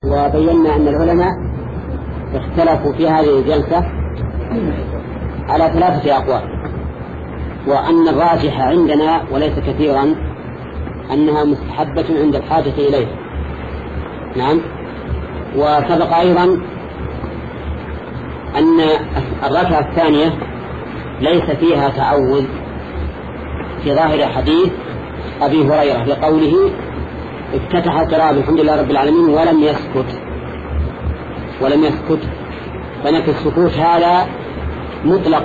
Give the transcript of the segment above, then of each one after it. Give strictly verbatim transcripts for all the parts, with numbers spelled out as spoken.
وبينا أن العلماء اختلفوا في هذه الجلسة على ثلاثة أقوال، وأن الراجح عندنا وليس كثيرا أنها مستحبة عند الحاجة إليه. نعم. وسبق أيضا أن الركعة الثانية ليس فيها تعوذ في ظاهر حديث أبي هريرة لقوله افتتح القراءة بالحمد لله رب العالمين ولم يسكت ولم يسكت فنفي السكوت هذا مطلق.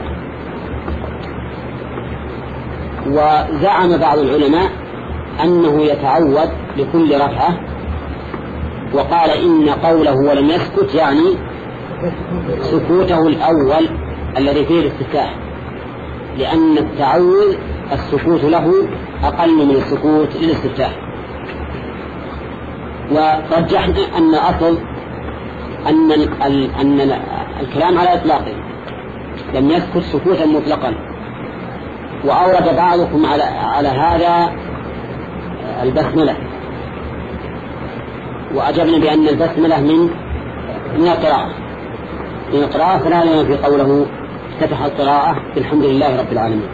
وزعم بعض العلماء أنه يتعوذ لكل ركعة، وقال إن قوله ولم يسكت يعني سكوته الأول الذي فيه الافتتاح، لأن التعوذ السكوت له أقل من السكوت للاستفتاح. ورجحنا أن أصل أن, أن الكلام على إطلاقه لم يسكت سكوتا مطلقا. وأورد بعضكم على, على هذا البسملة، وأجبنا بأن البسملة من من القراءة من القراءة فلا ينفي قوله افتتح القراءة بالحمد لله رب العالمين.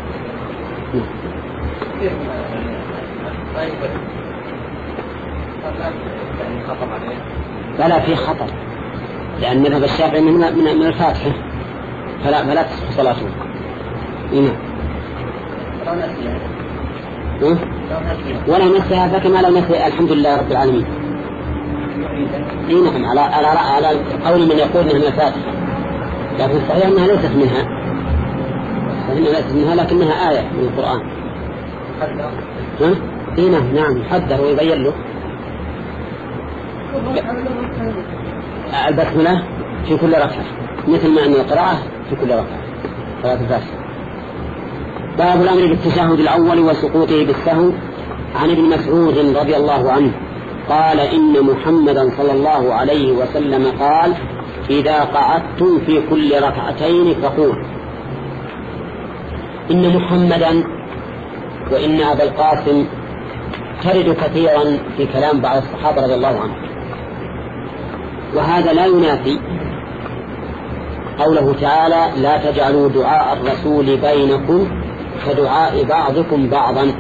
فلا في خطر، لأن مذهب الشافعي من من الفاتحة فلا فلا تصح صلاته. هنا ولا نسيها فكما لو نسي الحمد لله رب العالمين. نعم على على على قول من يقول انها من الفاتحة، لكن صحيح انها ليست منها، فإنها ليست منها لكنها آية من القرآن. ها؟ هنا نعم يحذر ويبين له البسملة في كل ركعة مثل ما أن القراءة في كل ركعة صلاة الفاتحة. باب الأمر بالتشهد الأول وسقوطه بالسهو. عن ابن مسعود رضي الله عنه قال إن محمدا صلى الله عليه وسلم قال إذا قعدتم في كل ركعتين فقول إن محمدا وإن أبا القاسم ترد كثيرا في كلام بعض الصحابة رضي الله عنه، وهذا لا ينافي قوله تعالى لا تجعلوا دعاء الرسول بينكم كدعاء بعضكم بعضا،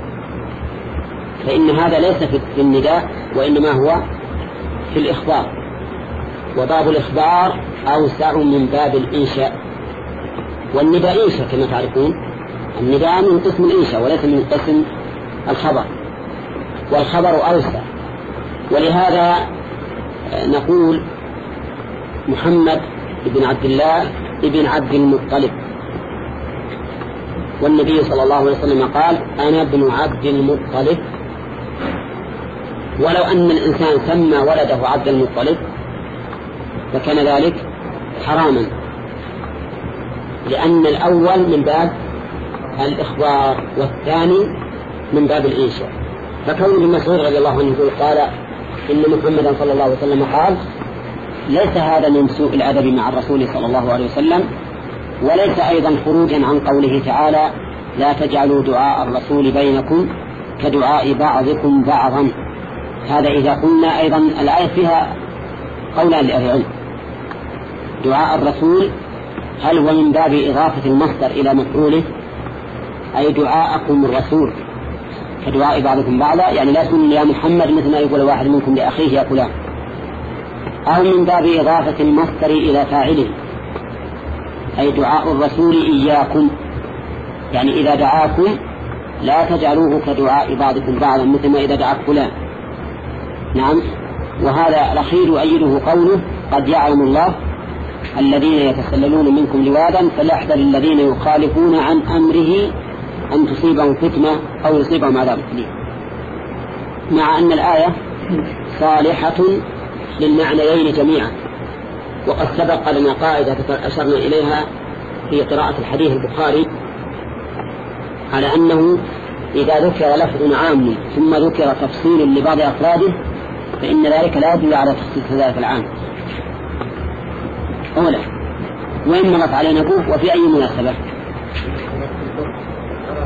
فإن هذا ليس في النداء وإنما هو في الإخبار، وباب الإخبار أوسع من باب الإنشاء. والنداء إنشاء كما تعرفون، النداء من قسم الإنشاء وليس من قسم الخبر، والخبر أوسع. ولهذا نقول محمد بن عبد الله بن عبد المطلب، والنبي صلى الله عليه وسلم قال أنا ابن عبد المطلب. ولو أن الإنسان سمى ولده عبد المطلب فكان ذلك حراما، لأن الأول من باب الإخبار والثاني من باب الإنشاء. فكون ابن مسعود رضي الله عنه قال إن محمدا صلى الله عليه وسلم قال ليس هذا من سوء الأدب مع الرسول صلى الله عليه وسلم، وليس أيضا خروجا عن قوله تعالى لا تجعلوا دعاء الرسول بينكم كدعاء بعضكم بعضا. هذا إذا قلنا أيضا الآية فيها قولا لأهل العلم، دعاء الرسول هل هو من باب إضافة المصدر إلى مفعوله أي دعاءكم الرسول كدعاء بعضكم بعضا، يعني لا تقول يا محمد مثل ما يقول واحد منكم لأخيه يا فلان، أو من باب إضافة المصدر إلى فاعله أي دعاء الرسول إياكم، يعني إذا دعاكم لا تجعلوه كدعاء بعضكم بعضا مثل ما إذا دعاك فلان. نعم. وهذا الأخير يؤيده قوله قد يعلم الله الذين يتسللون منكم لوادا فليحذر الذين يخالفون عن أمره أن تصيبهم فتنة أو يصيبهم عذاب أليم. مع أن الآية صالحة للمعنيين جميعا، وقد سبق لنا قاعدة أشرنا إليها في قراءة الحديث البخاري على أنه إذا ذكر لفظ عام ثم ذكر تفصيل لبعض أفراده فإن ذلك لا يدل على تخصيص ذلك العام. أولا وإن مرت علينا به وفي أي مناسبة؟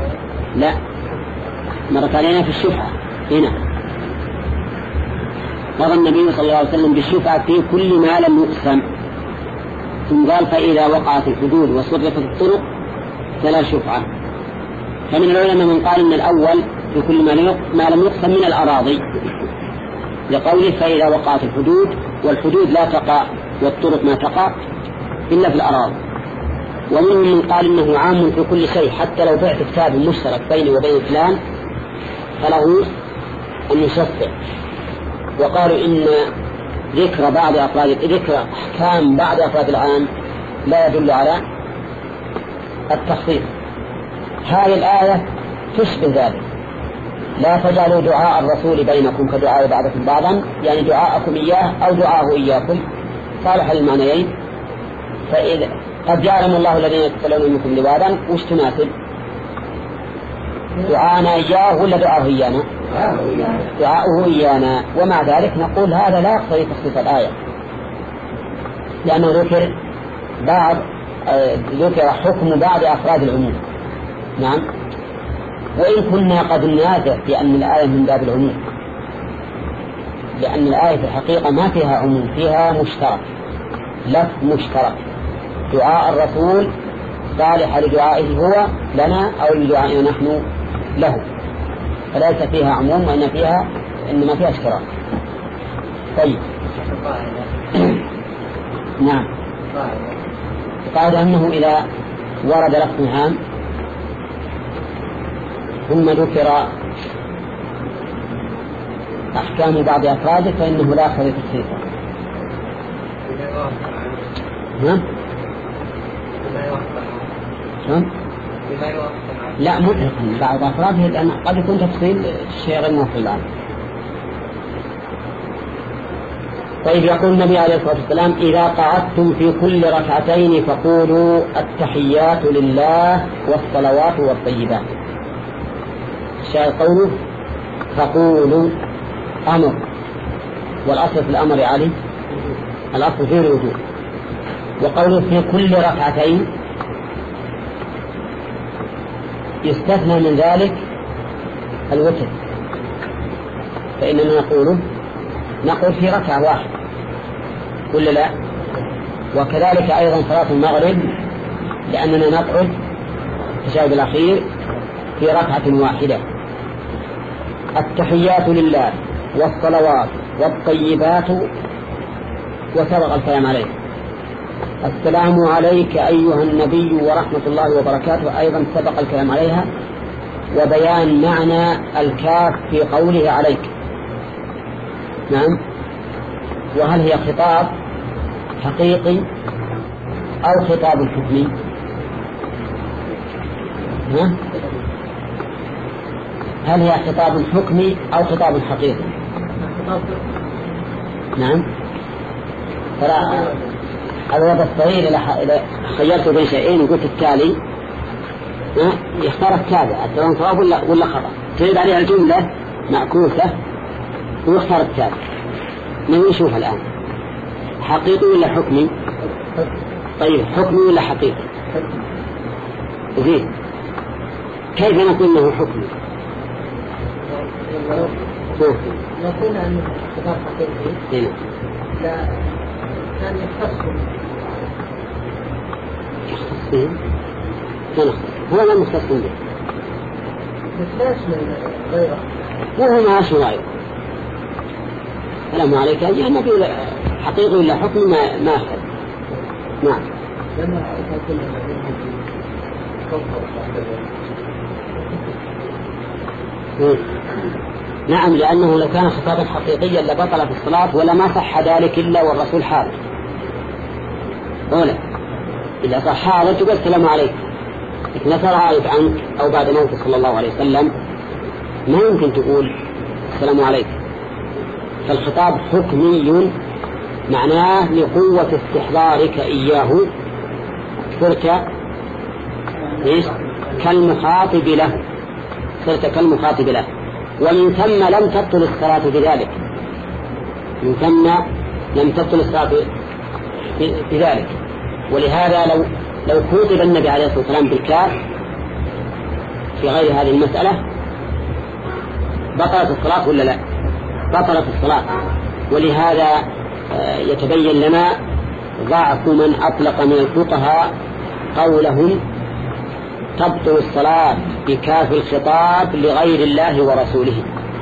لا، مرت علينا في الشفعة هنا قضى النبي صلى الله عليه وسلم بالشفعة في كل ما لم يقسم، ثم قال فإذا وقعت الحدود وصرفت الطرق فلا شفعة. فمن العلماء من قال إن الأول في كل ما لم يقسم من الأراضي لقوله فإذا وقعت الحدود، والحدود لا تقع والطرق ما تقع إلا في الأراضي. ومنهم من قال إنه عام في كل شيء، حتى لو بعت كتاب مشترك بيني وبين فلان فله أن يشفع. وقالوا إن ذكر بعض أفراد ذكر أحكام بعض أفراد العام لا يدل على التخصيص. هذه الآية تشبه ذلك، لا تجعلوا دعاء الرسول بينكم كدعاء بعضكم بعضا، يعني دعاءكم إياه أو دعاءه إياكم صالح للمعنيين. فإذا قد جعلهم الله الذين يتسلون منكم لبادا، وش تناسب؟ دعانا إياه ولا دعاه إيانا؟ دعاؤه إيانا. ومع ذلك نقول هذا لا يقتضي تخصيص الآية، لأنه ذكر بعض ذكر حكم بعض أفراد العموم. نعم. وإن كنا قد ننازع بأن الآية من باب العموم، لأن الآية في الحقيقة ما فيها عموم، فيها مشترك، لفظ مشترك، دعاء الرسول صالح لدعائه هو لنا أو لدعائنا نحن له، فليس فيها عموم وإن فيها إنما فيها اشتراك. طيب. نعم. قال أنه إذا ورد لفظ هام ثم ذكر أحكام بعض أفراده فإنه لا خير تخصيصه. نعم. نعم. لا مطلقا بعض أفراده، لأن قد يكون تفصيل شيء غير موفق الآن. طيب. يقول النبي عليه الصلاة والسلام إذا قعدتم في كل ركعتين فقولوا التحيات لله والصلوات والطيبات. شاء قوله فقولوا أمر، والأصل في الأمر علي الأصل فيه الوجوب. وقوله في كل ركعتين يستثنى من ذلك الوتر، فإننا نقول نقول في ركعة واحدة كل لا. وكذلك أيضا صلاة المغرب، لأننا نقعد التشهد الأخير في ركعة واحدة. التحيات لله والصلوات والطيبات وسبق الكلام عليه. السلام عليك أيها النبي ورحمة الله وبركاته أيضا سبق الكلام عليها، وبيان معنى الكاف في قوله عليك. نعم. وهل هي خطاب حقيقي أو خطاب حكمي؟ ها؟ هل هي خطاب حكمي أو خطاب حقيقي؟ نعم. فلا الوضع الصغير إذا خيرت بين شيئين وقلت التالي يختار التابع سواء صواب ولا ولا خطأ، تريد عليها الجملة معكوسة ويختار التابع. من نشوف الآن حقيقي ولا حكمي؟ طيب حكمي ولا حقيقي؟ زين. كيف نقول انه حكمي؟ نقول أنه خطاب حقيقي لا كان يختص يختص به هو ما مختص به مختص من غيره وهو ما اسمه غيره. السلام عليك أيها النبي حقيقي ولا حكمي ما ما أخذ. نعم. نعم، لأنه لو كان خطابا حقيقيا لبطل في الصلاة ولا ما صح ذلك إلا والرسول حاضر. أولا إذا صح حاضر تقول السلام عليكم، لكن لا غائب عنك أو بعد موته صلى الله عليه وسلم ما يمكن تقول السلام عليكم. فالخطاب حكمي معناه لقوة استحضارك إياه صرت كالمخاطب له صرت كالمخاطب له ومن ثم لم تبطل الصلاة بذلك من ثم لم تبطل الصلاة بذلك. ولهذا لو لو خاطب النبي عليه الصلاة والسلام بالكاف في غير هذه المسألة بطلت الصلاة ولا لا؟ بطلت الصلاة، ولهذا يتبين لنا ضعف من أطلق من الفقهاء قولهم تبطل الصلاة بكاف الخطاب لغير الله ورسوله.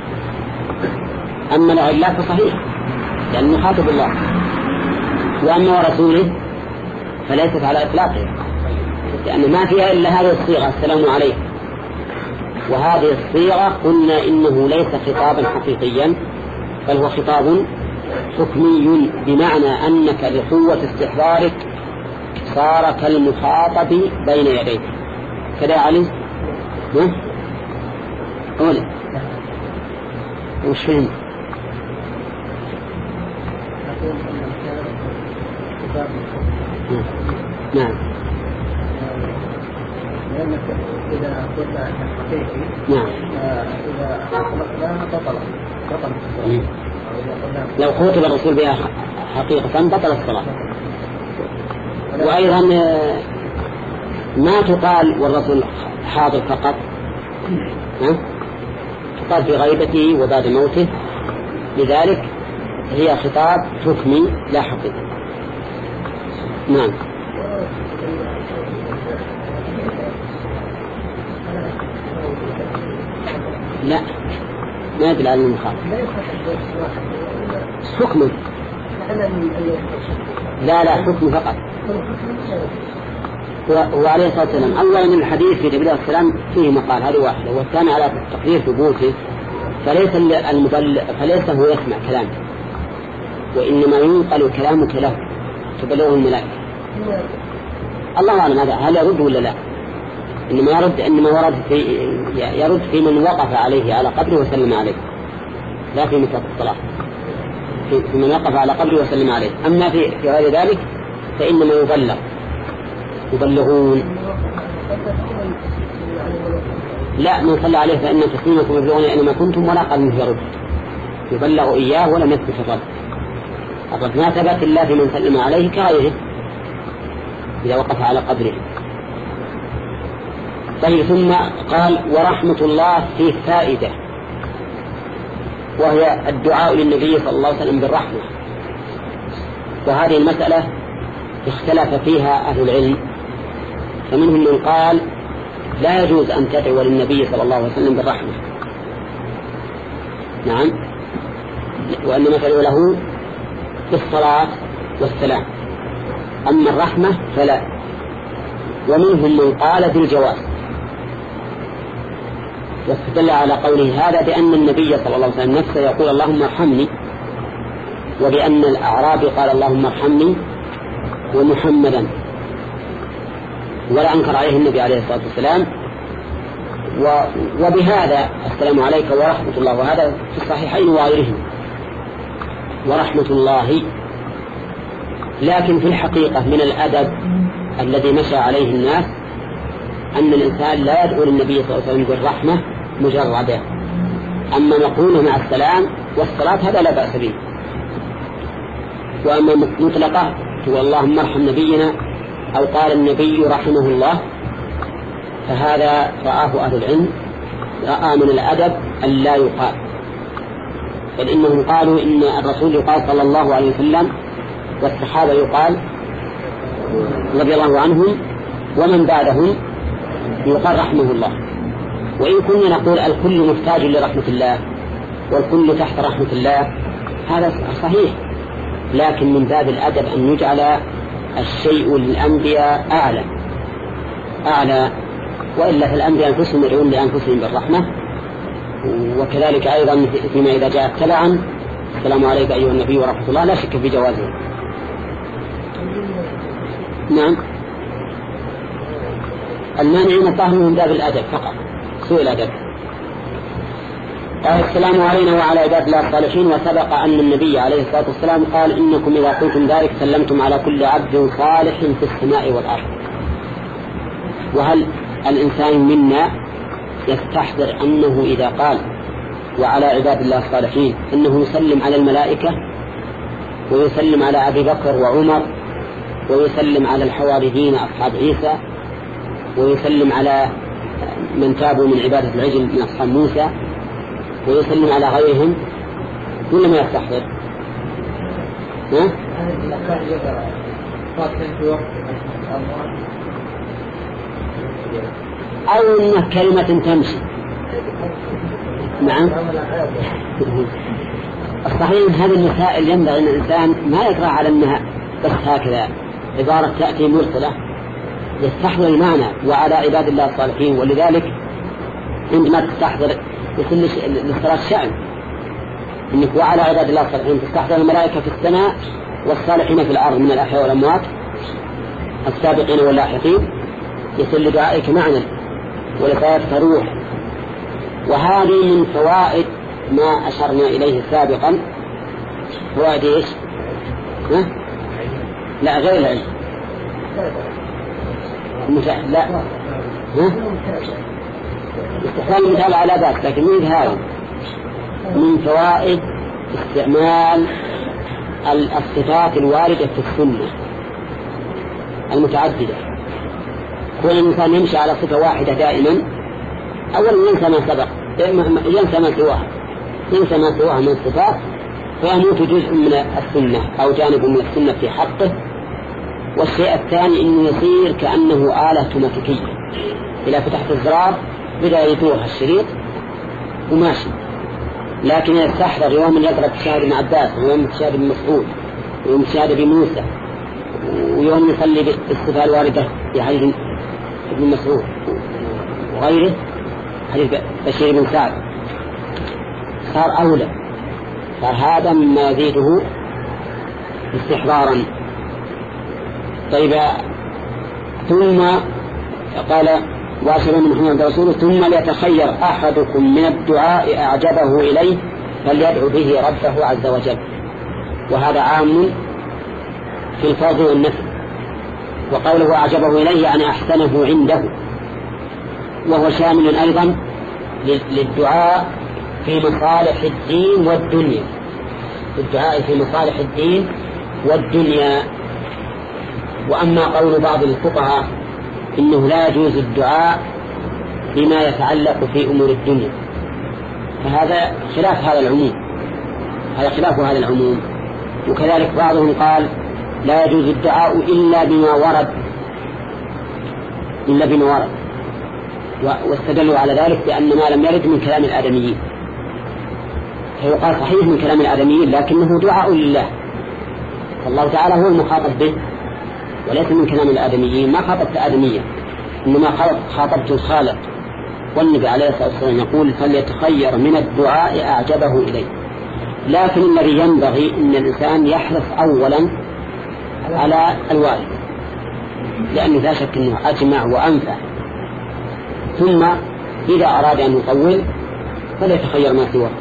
أما لغير الله فصحيح لأنه خاطب الله، وأما ورسوله فليست على إطلاقها، لأن ما فيها إلا هذه الصيغة السلام عليكم، وهذه الصيغة قلنا إنه ليس خطابا حقيقيا بل هو خطاب حكمي، بمعنى أنك لقوة استحضارك صار كالمخاطب بين يديك كذا. علي ها قول وش فهمت؟ نعم لأنك إذا قلت حقيقي نعم إذا أطلقناها بطل بطل لو خاطب الرسول بها حقيقة بطل الصلاة. وأيضا ما تقال والرسول حاضر فقط، ها؟ تقال في غيبته وبعد موته، لذلك هي خطاب حكمي لا حقيقي. نعم لا ما يدل على المخاطب حكم، لا لا حكم فقط. هو عليه الصلاة والسلام أولا الحديث في جبريل السلام فيه مقال هذه واحدة، والثاني على تقدير ثبوته، فليس المبلغ فليس هو يسمع كلامه، وإنما ينقل كلامك له تبلغه الملائكة. الله أعلم هذا هل يرد ولا لا، إنما يرد إنما ورد في يرد في من وقف عليه على قبره وسلم عليه، لا في مثل الصلاة في من وقف على قبره وسلم عليه. أما في في غير ذلك فإنما يبلغ يبلغون. لا من صلى عليه فإن تسليمكم يبلغون أينما كنتم ولا قال منه يرد، يبلغ إياه ولم يثبت الرد. الرد ما ثبت إلا في من سلم عليه كغيره إذا وقف على قبره. طيب ثم قال ورحمة الله فيه فائدة، وهي الدعاء للنبي صلى الله عليه وسلم بالرحمة. وهذه المسألة اختلف فيها أهل العلم، فمنهم من قال لا يجوز أن تدعو للنبي صلى الله عليه وسلم بالرحمة، نعم، وأنما تدعو له بالصلاة والسلام، أما الرحمة فلا. ومنهم من قال بالجواز، واستدل على قوله هذا بأن النبي صلى الله عليه وسلم نفسه يقول اللهم ارحمني، وبأن الأعرابي قال اللهم ارحمني ومحمدا، ولا أنكر عليه النبي عليه الصلاة والسلام. وبهذا السلام عليك ورحمة الله، وهذا في الصحيحين وغيرهم ورحمة الله. لكن في الحقيقة من الأدب الذي مشى عليه الناس أن الإنسان لا يدعو للنبي صلى الله عليه وسلم بالرحمة مجردة، أما مقرونة مع السلام والصلاة هذا لا بأس به. وأما مطلقة هو اللهم ارحم نبينا أو قال النبي رحمه الله، فهذا رآه أهل العلم رأى من الأدب أن لا يقال، بل إنهم قالوا إن الرسول يقال صلى الله عليه وسلم، والصحابة يقال رضي الله عنهم، ومن بعدهم يقال رحمه الله. وإن كنا نقول الكل محتاج لرحمة الله والكل تحت رحمة الله، هذا صحيح، لكن من باب الأدب أن يجعل الشيء للأنبياء أعلى أعلى وإلا في الأنبياء أنفسهم يدعون لأنفسهم بالرحمة. وكذلك أيضا فيما إذا جاء تبعا السلام عليك أيها النبي ورحمة الله لا شك في جوازه. نعم المانع مطهر من باب الأدب فقط، سوء الأدب. قال السلام علينا وعلى عباد الله الصالحين. وسبق أن النبي عليه الصلاة والسلام قال إنكم إذا قلتم ذلك سلمتم على كل عبد صالح في السماء والأرض. وهل الإنسان منا يستحضر أنه إذا قال وعلى عباد الله الصالحين أنه يسلم على الملائكة ويسلم على أبي بكر وعمر ويسلم على الحواريين أصحاب عيسى ويسلم على من تابوا من عبادة العجل من أصحاب موسى ويسلم على غيرهم، ولا ما يستحضر؟ ها؟ أو إنه كلمة تمشي. نعم. الصحيح هذه المسائل ينبغي أن الإنسان ما يقرأ على أنها بس هكذا عبارة تأتي مرسلة، يستحضر المعنى وعلى عباد الله الصالحين. ولذلك عندما تستحضر يصل للصلاة شأن إنك وعلى عباد الله الصالحين تستحضر الملائكة في السماء والصالحين في الأرض من الأحياء والأموات السابقين واللاحقين، يصل لدعائك معنى ولفاتك روح. وهذه من فوائد ما أشرنا إليه سابقا. فوائد إيش؟ ها؟ لا غير العلم. لا ها؟ استحسان المثال على ذات، لكن من هذا من فوائد استعمال الصفات الواردة في السنة المتعددة. كل الإنسان يمشي على صفة واحدة دائما، أولا ينسى ما سبق، ينسى ما سواها، ينسى ما سواها من الصفات، فيموت جزء من السنة أو جانب من السنة في حقه. والشيء الثاني إنه يصير كأنه آلة اوتوماتيكية، إذا فتحت الزرار بدأ يدور الشريط وماشي. لكن يستحضر يوم يقرأ تشاهد ابن عباس، ويوم تشاهد ابن مسعود، ويوم تشاهد ابن موسى، ويوم يصلي بالصفة الواردة في حديث ابن مسعود وغيره حديث بشير بن سعد، صار أولى. فهذا مما يزيده استحضارا. طيب ثم قال واشهد من محمد رسوله ثم ليتخير أحدكم من الدعاء أعجبه إليه فليدعو به ربه عز وجل. وهذا عام في الفرض والنفل. وقوله أعجبه إليه يعني أحسنه عنده، وهو شامل أيضا للدعاء في مصالح الدين والدنيا، الدعاء في مصالح الدين والدنيا. وأما قول بعض الفقهاء إنه لا يجوز الدعاء بما يتعلق في أمور الدنيا، فهذا خلاف هذا العموم، هذا خلاف هذا العموم. وكذلك بعضهم قال لا يجوز الدعاء إلا بما ورد، إلا بما ورد، واستدلوا على ذلك بأن ما لم يرد من كلام الآدميين. فيقال صحيح من كلام الآدميين لكنه دعاء لله، فالله تعالى هو المخاطب به وليس من كلام الآدميين. ما خاطبت آدميا، إنما خاطبت الخالق. والنبي عليه الصلاة والسلام يقول فليتخير من الدعاء أعجبه إليه. لكن الذي ينبغي أن الإنسان يحرص أولا على الوالد، لأنه لا شك أنه أجمع وأنفع. ثم إذا أراد أن يطول فليتخير ما سواه.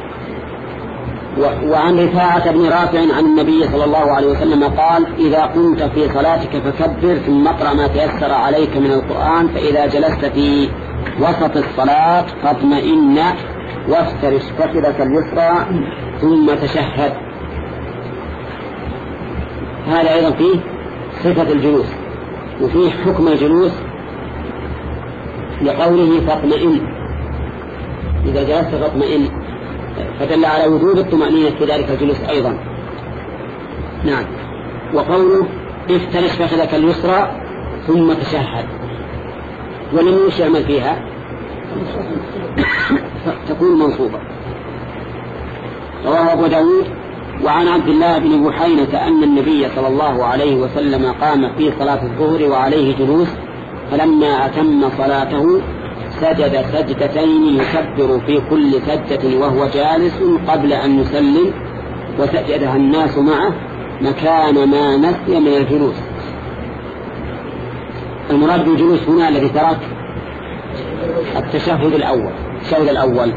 وعن رفاعة بن رافع عن النبي صلى الله عليه وسلم قال إذا قمت في صلاتك فكبر ثم اقرأ ما تيسر عليك من القرآن، فإذا جلست في وسط الصلاة فاطمئن وافترش فخذك اليسرى ثم تشهد. هذا أيضا فيه صفة الجلوس وفيه حكم الجلوس لقوله فاطمئن، إذا جلست فاطمئن، فدل على وجوب الطمأنينة في ذلك الجلوس أيضا. نعم. وقوله افترش فخذك اليسرى ثم تشهد، ولم يعمل فيها تكون منصوبة. رواه أبو داود. وعن عبد الله بن بحينة أن النبي صلى الله عليه وسلم قام في صلاة الظهر وعليه جلوس، فلما أتم صلاته سجد سجدتين يكبر في كل سجدة وهو جالس قبل أن يسلم، وسجدها الناس معه مكان ما نسي من الجلوس. المراد بالجلوس هنا الذي ترك التشهد الأول، التشهد الأول.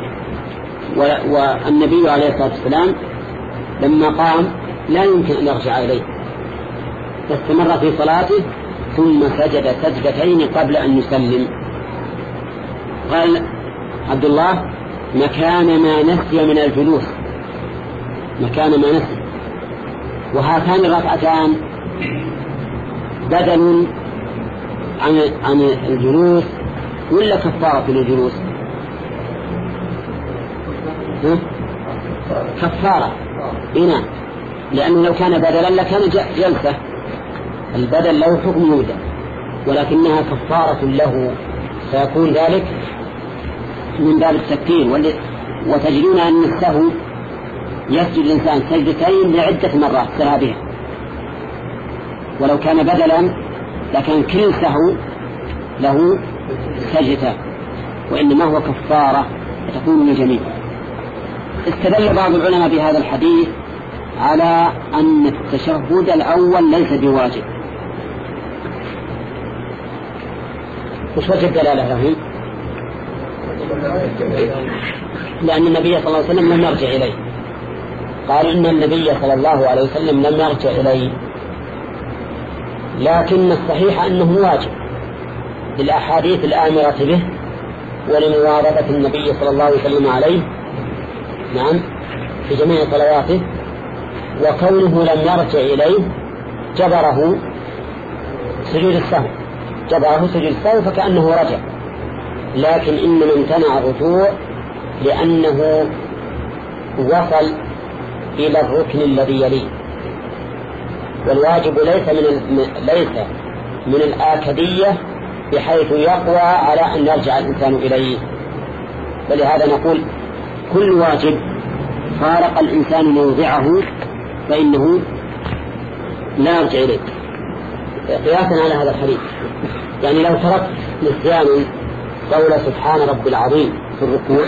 والنبي عليه الصلاة والسلام لما قام لا يمكن أن يرجع إليه، فاستمر في صلاته ثم سجد سجدتين قبل أن يسلم. قال عبد الله مكان ما نسي من الجلوس، مكان ما نسي. وهاتان الركعتان بدل عن عن الجلوس ولا كفارة للجلوس؟ كفارة. هنا لأنه لو كان بدلا لكان جلسة، البدل له حكم يودع، ولكنها كفارة له، فيكون ذلك من باب التكفير. وتجدون أن السهو يسجد الإنسان سجدتين لعدة مرات سرها بها، ولو كان بدلا لكان كل سهو له سجدتان، وإنما هو كفارة فتكون للجميع. استدل بعض العلماء بهذا الحديث على أن التشهد الأول ليس بواجب. وش وجه الدلالة له؟ لأن النبي صلى الله عليه وسلم لم يرجع إليه، قال إن النبي صلى الله عليه وسلم لم يرجع إليه، لكن الصحيح أنه واجب للأحاديث الآمرة به ولمواظبة النبي صلى الله عليه وسلم عليه، نعم، في جميع صلواته. وكونه لم يرجع إليه جبره سجود السهو، جبره سجود السهو فكأنه رجع، لكن إنما امتنع الرجوع لأنه وصل إلى الركن الذي يليه، والواجب ليس من ليس من الآكدية بحيث يقوى على أن يرجع الإنسان إليه. ولهذا نقول كل واجب فارق الإنسان موضعه فإنه لا يرجع إليه، قياسا على هذا الحديث. يعني لو تركت نسيان قول سبحان رب العظيم في الركوع،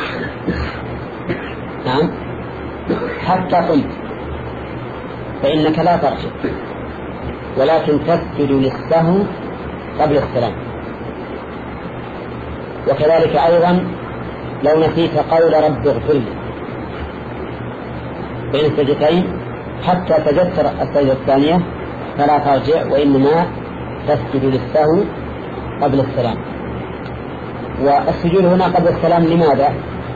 نعم، حتى قمت، فإنك لا ترجع، ولكن تسجد للسهو قبل السلام. وكذلك أيضا لو نسيت قول رب اغفر لي بين السجدتين حتى تجسر السجدة الثانية فلا ترجع، وإنما تسجد للسهو قبل السلام. والسجود هنا قبل السلام لماذا؟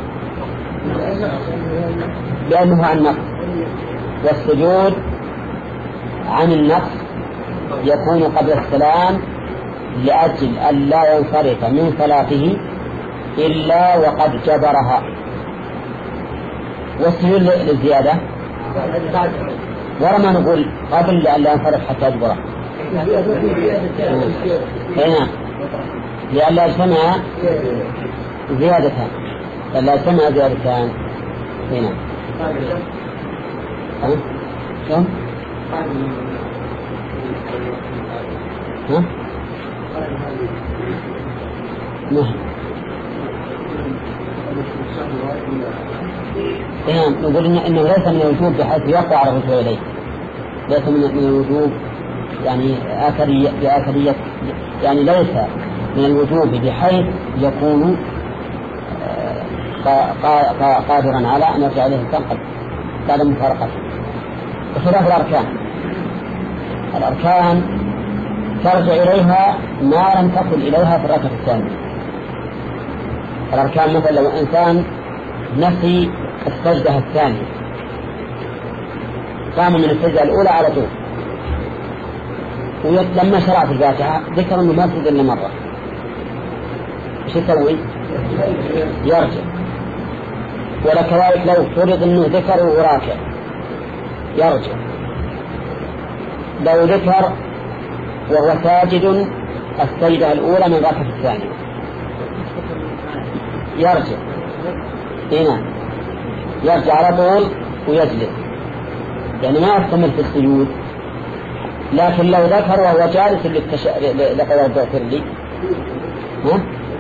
لأنه عن نقص، والسجود عن النقص يكون قبل السلام لأجل أن لا ينصرف من صلاته إلا وقد جبرها. والسجود للزيادة ورما نقول قبل لأن لا ينصرف حتى يجبرها، هنا لأن لا يجتمع زيادتان، لا يجتمع زيادتان هنا. ها؟ كم؟ ها؟ نعم. هنا نقول إن إنه ليس من الوجوب بحيث يقع على الرجوع إليه، ليس من الوجوب يعني آخرية بآخرية، يعني ليس من الوجوب بحيث يكون قادرا على أن يرجع إليه الإنسان بعد مفارقته. بخلاف الأركان، الأركان ترجع إليها ما لم تصل إليها في الركعة الثانية. الأركان مثلا لو إنسان نسي السجدة الثانية قام من السجدة الأولى على طول، ولما شرع في الفاتحة ذكر أنه ما سجد إلا مرة، إيش يسوي؟ يرجع. ولكذلك لو فرض أنه ذكر وهو راكع يرجع، لو ذكر وهو ساجد السجدة الأولى من الركعة الثانية يرجع. هنا يرجع على طول ويجلس، يعني ما يستمر في السجود. لكن لو ذكر وهو جالس للتش... لقول رب اغفر لي، ها؟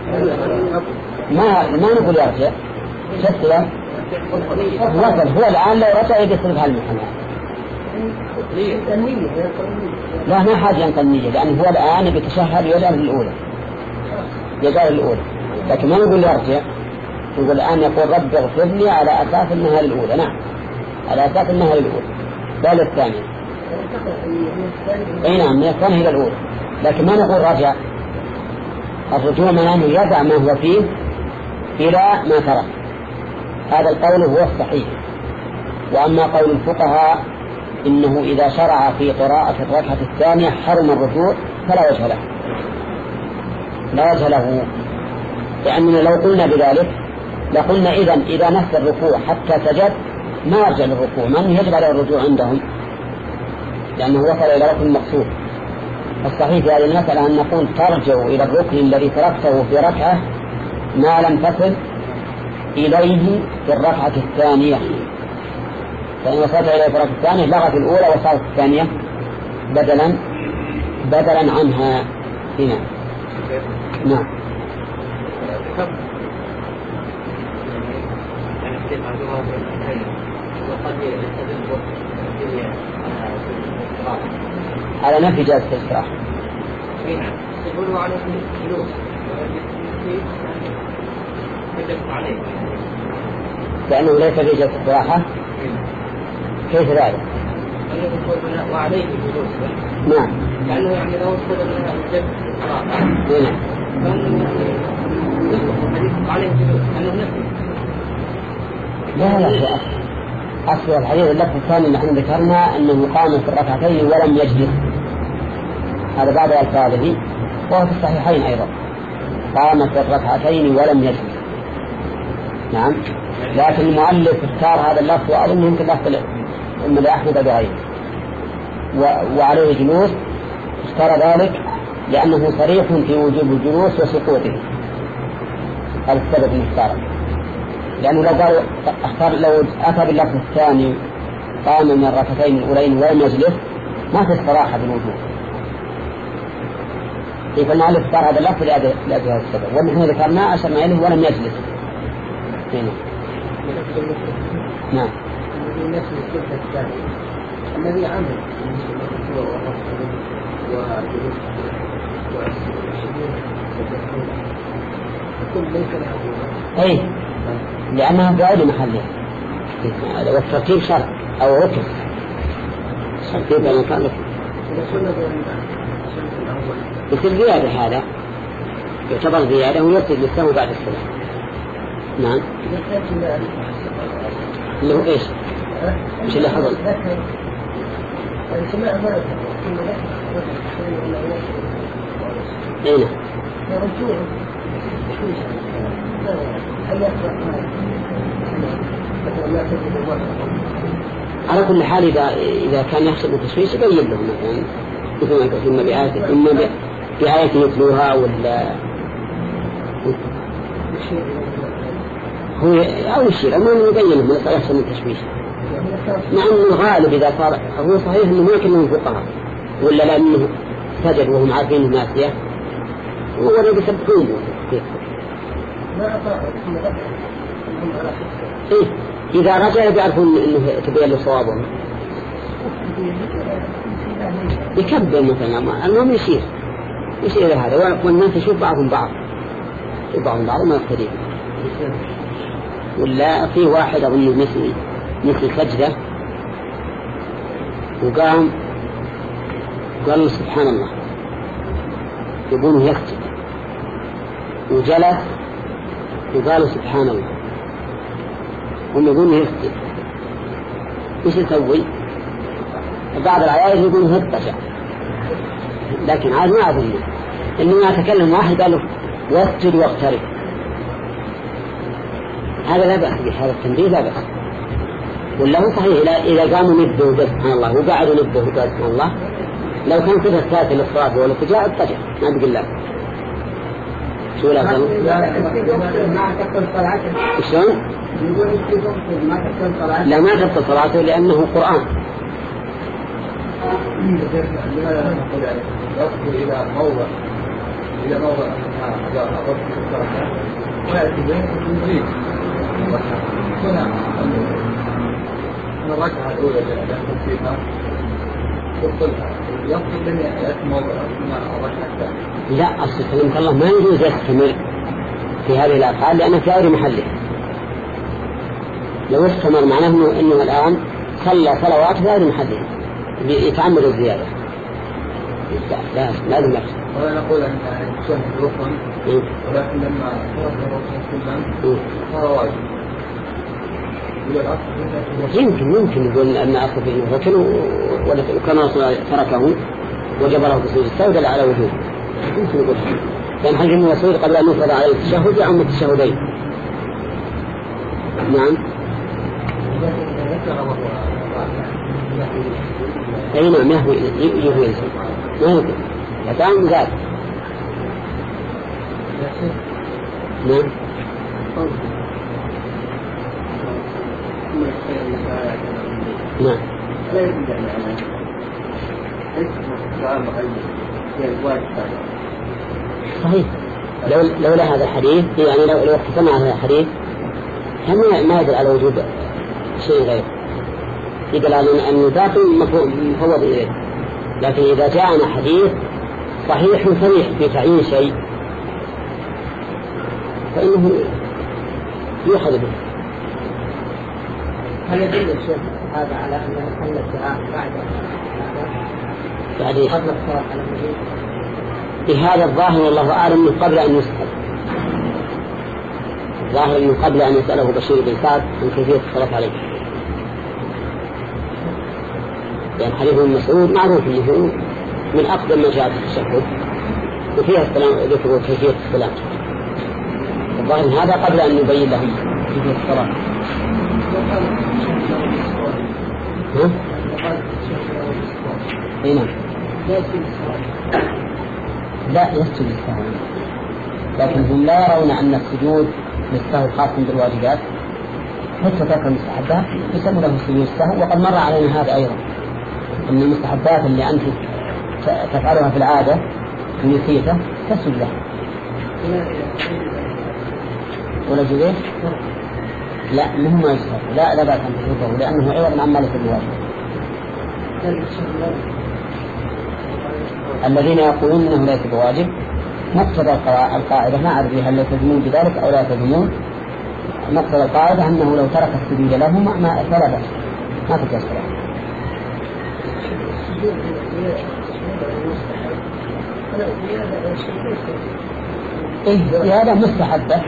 ما ما نقول يرجع، شكله وصل هو الآن لو رجع يصرف هالمحنة. لا ما حاجة ينقل النية، لأن هو الآن بيتشهد يجعل الأولى يجعل الأولى، لكن ما نقول يرجع، نقول الآن يقول رب اغفر لي على أساس أنها الأولى. نعم، على أساس أنها الأولى، بل الثانية. أي نعم، من الثانية إلى الأولى، لكن ما نقول رجع. الرجوع معناه أنه يدع ما هو فيه إلى ما ترك. هذا القول هو الصحيح. وأما قول الفقهاء إنه إذا شرع في قراءة الركعة الثانية حرم الرجوع فلا وجه له، لا وجه له، لأننا لو قلنا بذلك لقلنا إذن إذا نسى الركوع حتى سجد ما يرجع للركوع، من يجب على الرجوع عندهم لأنه وصل إلى ركن مقصود. الصحيح في هذه المسألة أن نقول ترجع إلى الركن الذي تركته في ركعة ما لم تصل إليه في الركعة الثانية، فإن وصلت إليه في الركعة الثانية لغت الأولى وصارت الثانية بدلا بدلا عنها هنا. نعم. على نفي جائزة الاستراحة. يقولوا على فلوس عليه لأنه ليس في جائزة الاستراحة. كيف ذلك؟ وعليه فلوس. نعم. لأنه يعني لو استخدم منها الجد نعم. عليه فلوس لأنه نفسه. لا لا لا أصل الحديث اللفظ الثاني اللي احنا ذكرنا أنه قام في الركعتين ولم يجلس، هذا بعد ألفاظه، وهو في الصحيحين أيضا قام في الركعتين ولم يجلس. نعم. لكن المؤلف اختار هذا اللفظ وأظن يمكن لفظ أم لأحمد بغيره، وعليه جلوس اختار ذلك لأنه صريح في وجوب الجلوس وسقوطه. هذا السبب المختار، لأنه لو قال اختار لو أتى باللفظ الثاني قام من الركعتين الأولين ولم يجلس ما في الصراحة بالوجوب. كيف المؤلف اختار هذا اللفظ لأجل هذا السبب، ونحن ذكرناه أشرنا إليه ولم يجلس. هنا. نعم. الذي عمل أي لأنها بغير محلها، والترتيب شرط أو ركن. الترتيب أنا كان يصير زيادة، هذا يعتبر زيادة ويرتب للسهو بعد السلام. نعم. اللي هو إيش؟ مش اللي حضر. أين؟ على كل حال إذا إذا كان يحصل التشويش يبين له مثلا مثل ما يقول بآية إما بآية يتلوها ولا هو أو يشير أما يبين له ما يحصل التشويش. مع أن الغالب إذا صار هو صحيح إنه ما كلهم فقهاء ولا لأنه سجد وهم عارفين الناسية ولا بيسبحون إيه إذا رجع بيعرفون إنه تبين له صوابهم يكبر مثلا المهم يشير يشير هذا والناس يشوف بعضهم بعض يشوف بعضهم بعض وما يقتدي. ولا في واحد أظن مثل مثل سجدة وقام قال سبحان الله يقول يسجد وجلس وقالوا سبحان الله هم يقولون يسجد. ايش يسوي؟ بعض العوائل يقولون هدتشع، لكن عاد ما أظن إنما يتكلم واحد قال له واسجد واقترب. هذا لا بأس به، هذا التنبيه لا بأس. ولا هو صحيح إذا قاموا نبدوا وقال سبحان الله وقعدوا نبدوا وقال سبحان الله لو كان كذا الثالث للصلاة والاتجاه اضطجع ما بقول لا. شو لا قالوا؟ شلون؟ لا ما تبطل صلاته لأنه قرآن. يصل إلى موضع إلى موضع ويأتي بين التنزيل هنا الركعة الأولى التي فيها يبطلها يبطل لن يأتي موضع الركعة الثانية. لا أصل كلمة الله ما يجوز يستمر في هذه الأفعال لأنه في غير محله. لو استمر معناه إنه, إنه الآن صلى صلوات في غير محله يتعمد الزيادة. لا لازم يحصل. ولا نقول أن السنة ركن ولكن لما فرض الرسول صلى الله عليه وسلم صار واجب. يمكن يمكن يقول أن أصل فيه ركن وكان تركه وجبره بسجود السهو دل على وجوده. يمكن يقول كان حج ابن مسعود قبل أن يفرض عليه التشهد يعم التشهدين. نعم. أي نعم يهوي يهوي إنسان ما يمكن يتعامل ذلك. نعم نعم صحيح. لو لولا هذا الحديث يعني لو لو اقتسمنا هذا الحديث هم ما يدل على وجود شيء غير يدل على أن ذاته مفوض إليه. لكن إذا جاءنا حديث صحيح صريح في تعيين شيء فإنه يؤخذ به. هل يدل الشيخ هذا على أن الدعاء بعد بعد قبل الصلاة على النبي؟ بهذا الظاهر والله أعلم من قبل أن يسأل. الظاهر من قبل أن يسأله بشير بن سعد عن كيفية الصلاة عليه، لأن حديث ابن مسعود معروف أنه من أقدم ما جاء في التشهد وفيها السلام ذكر كيفية السلام. الظاهر هذا قبل أن يبين لهم كيفية الصلاة. ها؟ نعم لا يسجد السهو، لكن هم لا يرون أن السجود للسهو خاص بالواجبات حتى ترك المستحبات يسمى له سجود السهو. وقد مر علينا هذا أيضا أن المستحبات اللي أنت تفعلها في العادة في نسيته تسجد لها ولا جزء لا مهم ما يسهو لا لا بأس أن تسجده لأنه أيضا عن مالك الواجب. الذين يقولون أنه ليس بواجب مقتضى القاعدة ما أعرف هل يلتزمون بذلك أو لا يلتزمون. مقتضى القاعدة أنه لو ترك السجود له ما فلا بأس ما تكسر. إيه زيادة مستحبة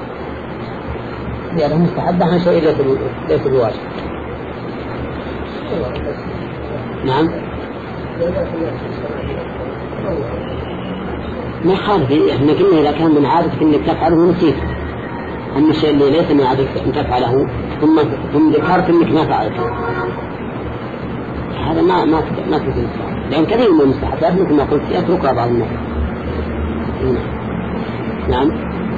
زيادة مستحبة عن شيء ليس بواجب. نعم ما خالف احنا قلنا إذا كان من عادتك انك تفعله ونسيت. أما الشيء اللي ليس من عادتك ان تفعله ثم ثم ذكرت انك ما فعلته هذا ما ما ما في مستحب، لأن كثير من المستحبات مثل ما قلت يتركها بعض الناس. نعم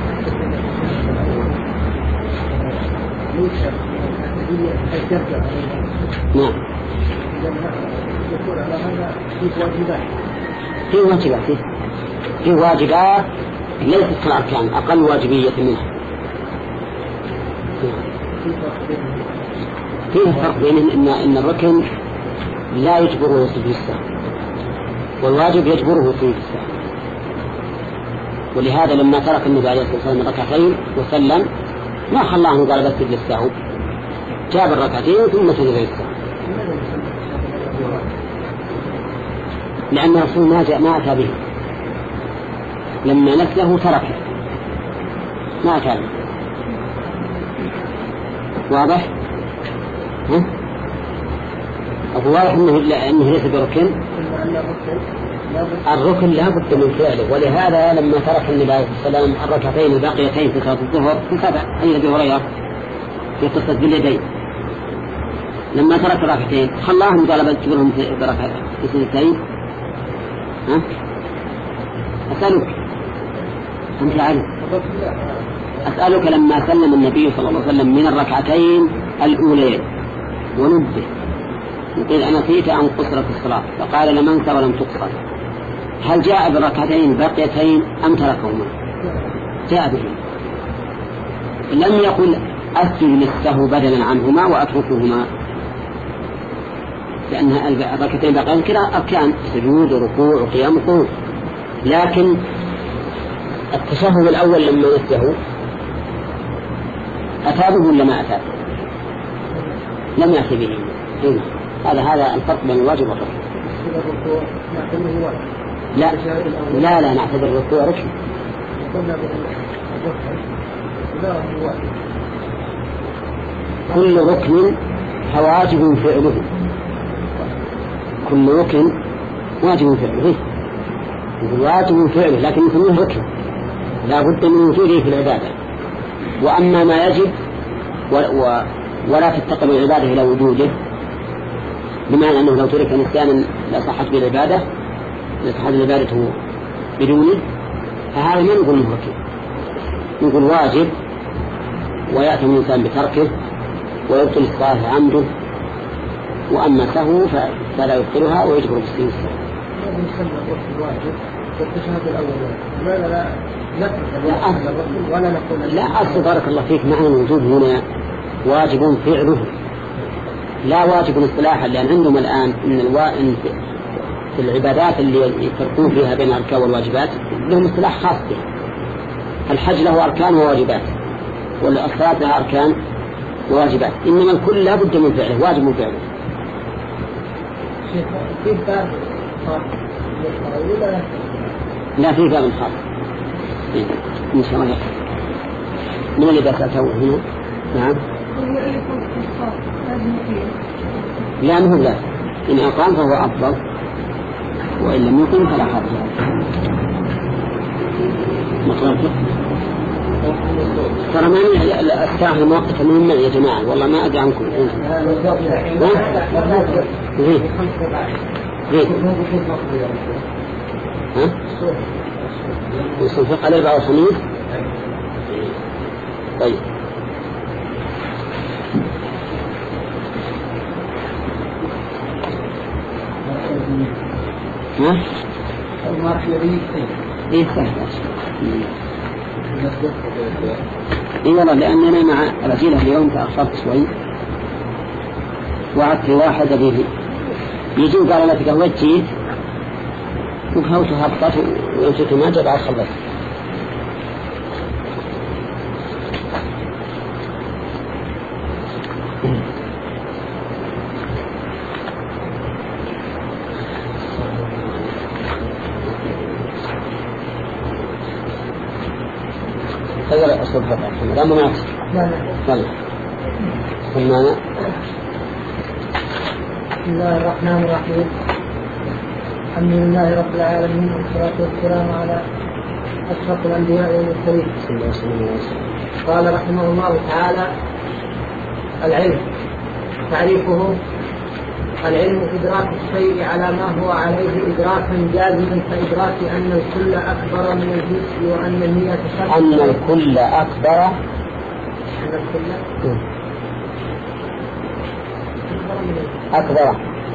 نعم يقول على هذا في واجبات في واجبات فيه. في واجبات ليست كالأركان أقل واجبية منها. فيه فرق بين إن, إن الركن لا يجبره سجود السهو والواجب يجبره سجود السهو. ولهذا لما ترك النبي عليه الصلاة والسلام ركعتين وسلم ما خلاه قال بس سجود السهو، جاب الركعتين ثم سجد السهو، لأن الرسول ما جاء ما أتى به لما نسله تركه ما أتى به. واضح؟ ها؟ أبو واضح أنه, أنه ليس بركن. الركن لا بد من فعله، ولهذا لما ترك النبي عليه الصلاة والسلام الركعتين الباقيتين في صلاة الظهر في سبع أي أبي هريرة في قصة باليدين لما ترك الركعتين خلاهم قال بل تجبرهم في سنتين. ها؟ أسألك أنت عارف أسألك لما سلم النبي صلى الله عليه وسلم من الركعتين الأولين ونبه يقول أنا نسيت أن قصرت الصلاة فقال لم أنسى ولم تقصر، هل جاء بالركعتين الباقيتين أم تركهما؟ جاء به. لم يقل أسجد للسهو بدلا عنهما وأتركهما، لأن الركعتين باقيتين كلا أركان سجود وركوع وقيام وقعود. لكن التشهد الأول لما نسيه أتابه ولا ما أتابه؟ لم يأتي به. هذا هذا الفرق بين الواجب والركن. لا لا لا نعتبر الركوع ركن. كل ركن فواجب فعله، كل ركن واجب فعله واجب فعله لكن يسميه ركن لا بد من وجوده في العبادة. وأما ما يجب و و ولا تتقبل العبادة إلى وجوده بمعنى أنه لو ترك نسيانا لصحت بالعبادة لصحت عبادته بدونه، فهذا ما نقول مركب، نقول واجب ويأتي الإنسان بتركه ويبطل الصلاة عمده، وأما سهو فلا يبطلها ويجبر بالسين السهو. لا لا ولا نقول لا أصل بارك الله فيك معنى الوجوب هنا واجب فعله لا واجب اصطلاحا، لأن عندهم الآن إن الوائن في العبادات اللي يفرقون فيها بين الأركان والواجبات لهم اصطلاح خاص به. الحج له أركان وواجبات، والصلاة لها أركان وواجبات، إنما الكل لا بد من فعله، واجب من فعله. في باب خاص لا في باب خاص إن شاء الله. من اللي بسأته هنا؟ نعم لا مهم لا، إن أقام فهو أفضل وإن لم يقم فلا حرج. مطلوب ترى ماني الساعة الموقفة مهمة يا جماعة، والله ما أدري عنكم. ليه؟ ليه؟ ها؟ يصنفق على الأربعاء والخميس. طيب ها؟ إيه سهل. إيه والله لأننا مع رجيلة اليوم تأخرت شوي، وعدت واحد به يجي قال لا تقهوت جيت وقهوته هبطت ويمسك ما جاء بعد خلص. تقدر أصدق لا منافس لا لا لا. بسم الله الرحمن الرحيم. الحمد لله رب العالمين، والصلاة والسلام على أشرف الأنبياء والمرسلين. قال رحمه الله تعالى: العلم تعريفه: العلم إدراك الشيء على ما هو عليه إدراكا جازما، كإدراك أن الكل أكبر من الجزء وأن النية شرط. أن الكل أكبر أن الكل أكبر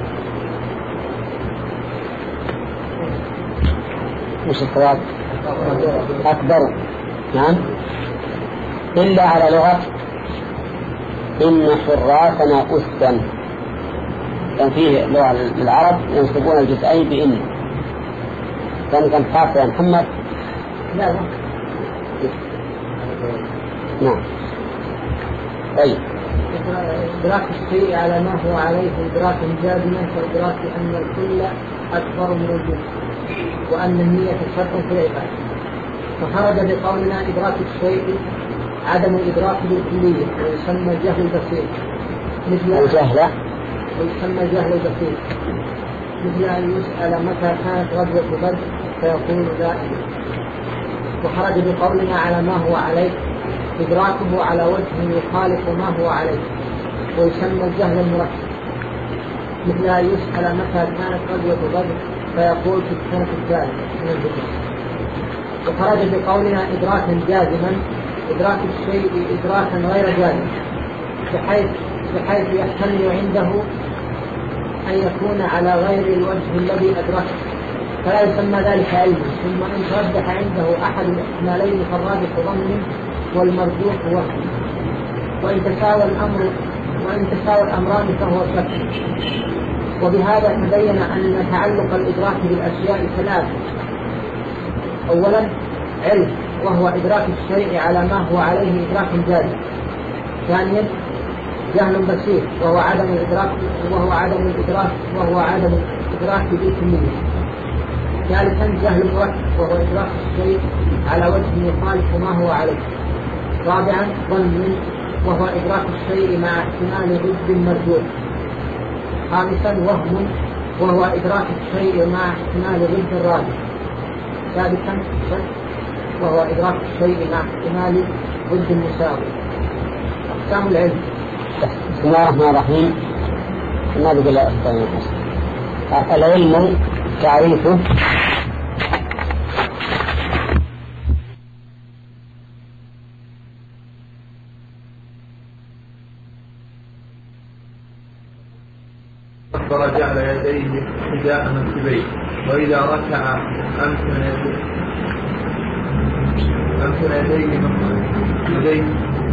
مش الصواب أكبر. نعم إلا على لغة إن حراسنا أسدا، كان فيه لغة العرب ينصبون الجزئين بإن، كان كان خاصة يا محمد. لا لا نعم. طيب إدراك الشيء على ما هو عليه إدراك جازما، كإدراك أن الكل أكبر من الجزء وأن النية شرط في العبادة. فخرج بقولنا إدراك الشيء عدم الإدراك بالكلية، ويسمى الجهل البسيط، مثل الجهل ويسمى الجهل البسيط مثل أن يسأل متى كانت غزوة بدر فيقول دائما. وخرج بقولنا على ما هو عليه إدراكه على وجه يخالف ما هو عليه، ويسمى الجهل المركب، مثل أن يسأل متى كانت غزوة بدر فيقول في السنة الثالثة من الهجرة. وخرج بقولنا إدراكا جازما إدراك الشيء إدراكا غير جازم، بحيث بحيث يحتمل عنده أن يكون على غير الوجه الذي أدركه، فلا يسمى ذلك علما. ثم إن ترجح عنده أحد الاحتمالين فالراجح ظن والمرجوح وهم، وإن تساوى الأمر وإن تساوى الأمران فهو شك. وبهذا تبين أن تعلق الإدراك بالأشياء ثلاث: أولا علم وهو إدراك الشيء على ما هو عليه إدراك جازم. ثانيا جهل بسيط وهو عدم الإدراك وهو عدم الإدراك وهو عدم الإدراك بالكمية. ثالثا جهل مركب وهو إدراك الشيء على وجه يخالف ما هو عليه. رابعا ظن وهو إدراك الشيء مع احتمال ضد مرجوح. خامسا وهم وهو إدراك الشيء مع احتمال ضد الراجح. سادسا شك وهو إدراك الشيء مع احتمال ضد المساوي. أقسام العلم. بسم الله الرحمن الرحيم. ما بقول لا أستطيع العلم تعريفه فرجع يديه حذاء منكبيه، وإذا ركع أمكن أمكن يديه يديه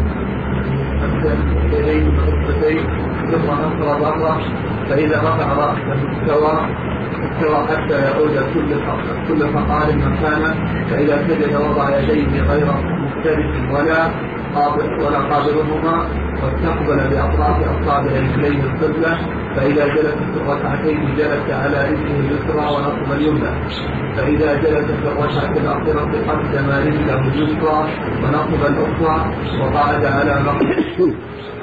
أمكن يديه من ركبتيه ثم نصر ظهره، فإذا رفع رأسه استوى استوى حتى يعود كل كل فقار مكانه، فإذا سجد وضع يديه غير مختلف ولا قابل ولا قابلهما، واستقبل بأطراف أصابع رجليه القبلة، فإذا جلس في الركعتين جلس على رجله اليسرى ونصب اليمنى، فإذا جلس في الركعة الأخيرة قدم رجله اليسرى ونصب الأخرى وقعد على مقعد.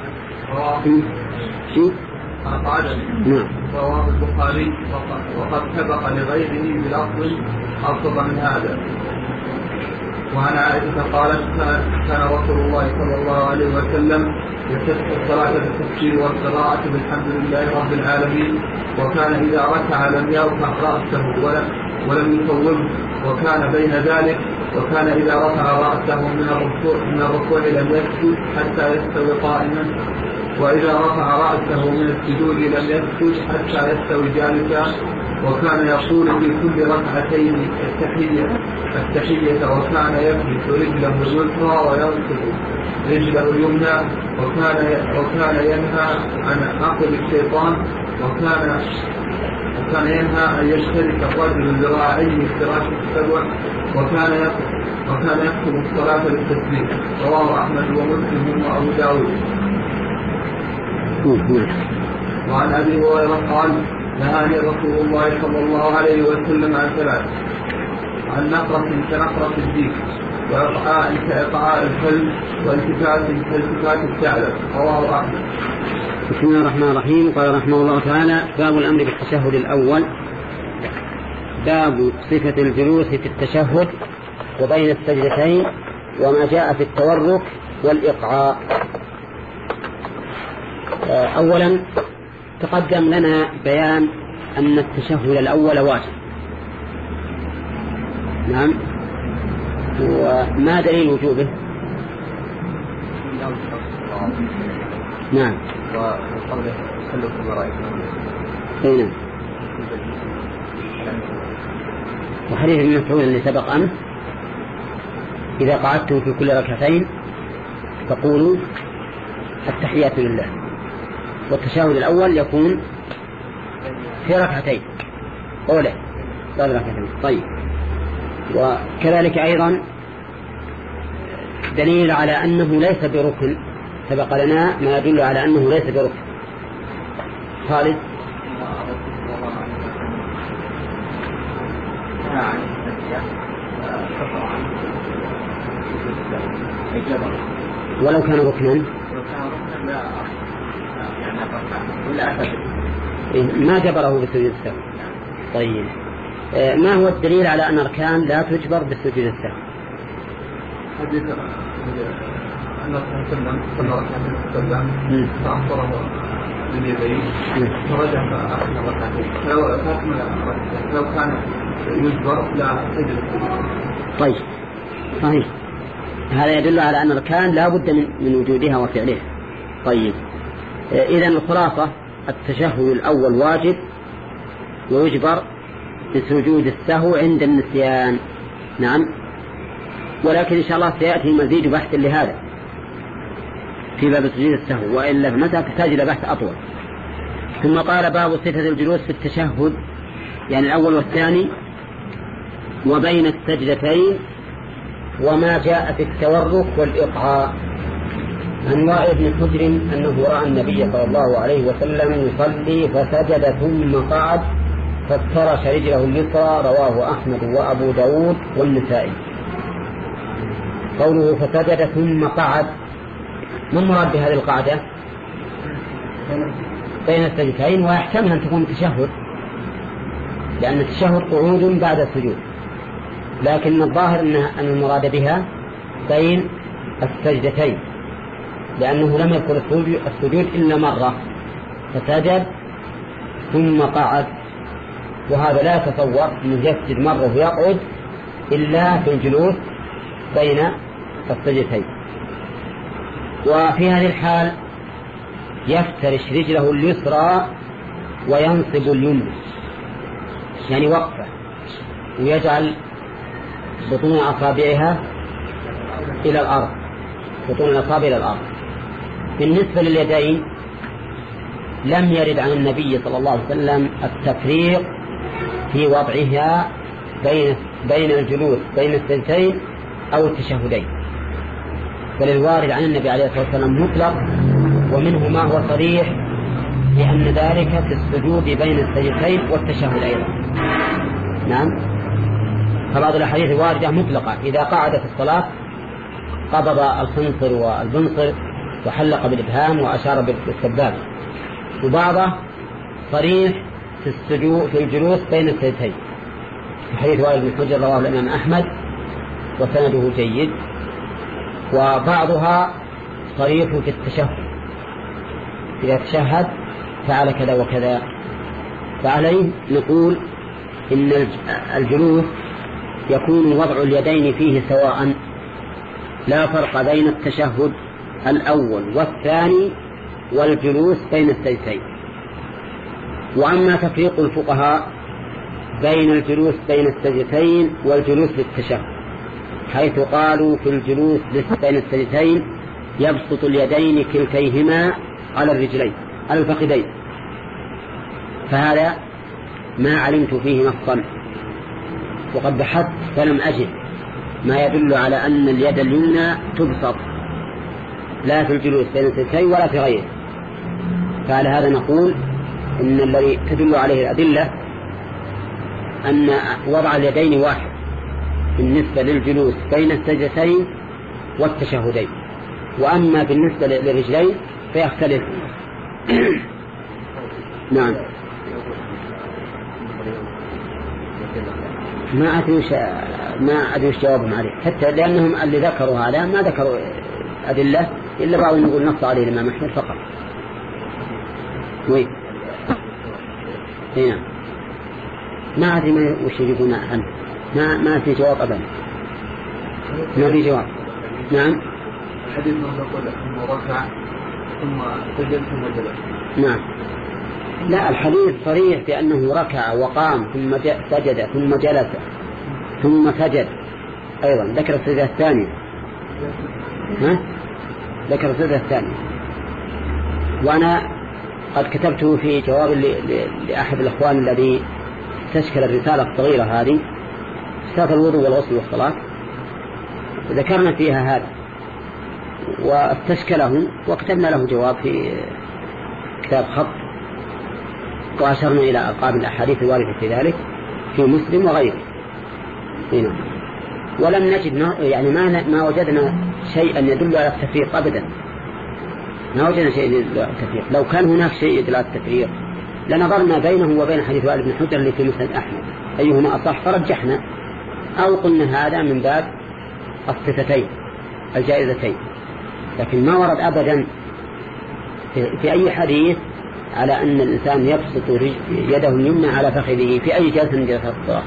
قعد رواه البخاري وقد سبق لغيره بلفظ أبسط من هذا. وعن عائشة قالت كان رسول الله صلى الله عليه وسلم يفتح الصلاة بالتكبير والقراءة بالحمد لله رب العالمين، وكان إذا ركع لم يرفع رأسه ولم ولم يطوله، وكان بين ذلك، وكان إذا رفع رأسه من الركوع من الركوع لم يسجد حتى يستوي قائما، وإذا رفع رأسه من السجود لم يسجد حتى يستوي جالسا، وكان يقول في كل ركعتين التحية التحية وكان يفلت رجله اليسرى وينصب رجله اليمنى، وكان وكان ينهى عن عقل الشيطان، وكان وكان ينهى أن يشترك الرجل ذراعيه افتراش السبع، وكان وكان يكتب الصلاة بالتسبيح. رواه أحمد ومسلم وأبو داود. وعن أبي هريرة قال نهاني رسول الله صلى الله عليه وسلم عن ثلاث: عن نقرة كنقرة الديك، وإقعاء كإقعاء الكلب، والتفات كالتفات الثعلب. رواه أحمد. بسم الله الرحمن الرحيم. قال رحمه الله تعالى: باب الأمر بالتشهد الأول. باب صفة الجلوس في التشهد وبين السجدتين، وما جاء في التورك والإقعاء. أولا تقدم لنا بيان أن التشهد الأول واجب. نعم. وما دليل وجوبه؟ نعم. وقوله صلوا كما رأيتم. نعم. وحديث ابن مسعود اللي سبق أمس: إذا قعدتم في كل ركعتين فقولوا التحيات لله. والتشهد الأول يكون في ركعتين أولى بعد ركعتين. طيب. وكذلك أيضا دليل على أنه ليس بركن، سبق لنا ما يدل على أنه ليس بركن. خالد. ولو كان ركنا ما جبره بالسجود السهو. طيب. ما هو الدليل على أن الأركان لا تجبر بالسجود السهو؟ حديث أن سلم صلى ركعتين وسلم فأعصره باليدين فرجع فأخذ ركعتين، فلو فاتم لو كان يجبر لا سجد. طيب صحيح. هذا يدل على أن الأركان لا بد من, من وجودها وفعلها. طيب. إذن الخلاصة: التشهد الأول واجب ويجبر بسجود السهو عند النسيان. نعم. ولكن إن شاء الله سيأتي مزيد بحث لهذا في باب سجود السهو، وإلا فمتى تحتاج إلى بحث أطول. ثم قال: باب صفة الجلوس في التشهد، يعني الأول والثاني، وبين السجدتين، وما جاء في التورك والإقعاء. عن وائل بن حجر أنه رأى النبي صلى الله عليه وسلم يصلي فسجد ثم قعد فافترش رجله اليسرى. رواه أحمد وأبو داود والنسائي. قوله فسجد ثم قعد، ما المراد بهذه القعدة؟ بين السجدتين، ويحتمل أن تكون تشهد، لأن التشهد قعود بعد السجود، لكن الظاهر أن المراد بها بين السجدتين، لأنه لم يذكر السجود إلا مرة، فسجد ثم قعد، وهذا لا يتصور أنه يسجد مرة ويقعد إلا في الجلوس بين السجدتين. وفي هذه الحال يفترش رجله اليسرى وينصب اليمنى، يعني وقفة، ويجعل بطون أصابعها إلى الأرض، بطون الأصابع إلى الأرض. بالنسبة لليدين لم يرد عن النبي صلى الله عليه وسلم التفريق في وضعها بين بين الجلوس بين السجدتين أو التشهدين، بل الوارد عن النبي عليه الصلاة والسلام مطلق، ومنه ما هو صريح لأن ذلك في السجود بين السجدتين والتشهد أيضا. نعم، فبعض الأحاديث الواردة مطلقة، إذا قعد في الصلاة قبض الخنصر والبنصر وحلق بالإبهام وأشار بالسبابة، وبعضه صريح في السجود في الجلوس بين السجدتين، في حديث وائل بن حجر رواه الإمام أحمد وسنده جيد. وبعضها صريح في التشهد، إذا تشهد فعل كذا وكذا. فعليه نقول إن الجلوس يكون وضع اليدين فيه سواء، لا فرق بين التشهد الأول والثاني والجلوس بين السجدتين. وأما تفريق الفقهاء بين الجلوس بين السجدتين والجلوس للتشهد، حيث قالوا في الجلوس بين السجدتين يبسط اليدين كلتيهما على الرجلين على الفخذين، فهذا ما علمت فيه نصا، وقد بحثت فلم أجد ما يدل على أن اليد اليمنى تبسط لا في الجلوس بين السجدتين ولا في غيره. فعلى هذا نقول إن الذي تدل عليه الأدلة أن وضع اليدين واحد بالنسبة للجلوس بين السجدتين والتشهدين، وأما بالنسبة للرجلين فيختلف. نعم، ما أدري وش ما أدري وش جوابهم عليه، حتى لأنهم اللي ذكروا هذا ما ذكروا أدلة إلا بعض يقول نص عليه الإمام أحمد فقط. وين؟ هنا ما أدري ما وش يقولون عنه، ما ما في جواب أبدا، ما في جواب. نعم، حديث من يقول ثم ركع ثم سجد ثم جلس. نعم، لا، الحديث صريح بأنه ركع وقام ثم سجد ثم جلس ثم سجد أيضا، ذكر السجدة الثانية. ها؟ ذكر السجدة الثانية. وأنا قد كتبته في جواب لأحد الأخوان الذي تشكل الرسالة الصغيرة هذه، رسالة الوضوء والغسل والصلاة، ذكرنا فيها هذا واستشكله وكتبنا له جواب في كتاب خط، وأشرنا إلى ألقاب الأحاديث الواردة في ذلك في مسلم وغيره. هنا ولم نجد يعني ما ما وجدنا شيئا يدل على التفريق أبدا، ما وجدنا شيء يدل على التفريق. لو كان هناك شيء يدل على التفريق لنظرنا بينه وبين حديث وائل بن حجر اللي في مسند أحمد أيهما أصح فرجحنا، أو قلنا هذا من باب الصفتين الجائزتين. لكن ما ورد أبدا في أي حديث على أن الإنسان يبسط يده اليمنى على فخذه في أي جلسة من جلسات الصلاة.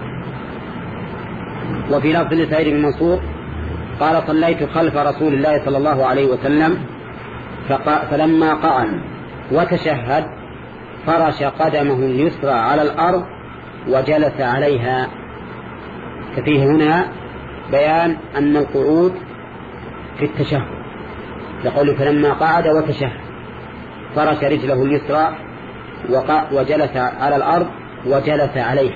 وفي لفظ لسعيد بن منصور قال صليت خلف رسول الله صلى الله عليه وسلم فلما قعد وتشهد فرش قدمه اليسرى على الأرض وجلس عليها. ففيه هنا بيان أن القعود في التشهد، يقول فلما قعد وتشهد فرش رجله اليسرى وجلس على الأرض وجلس عليها.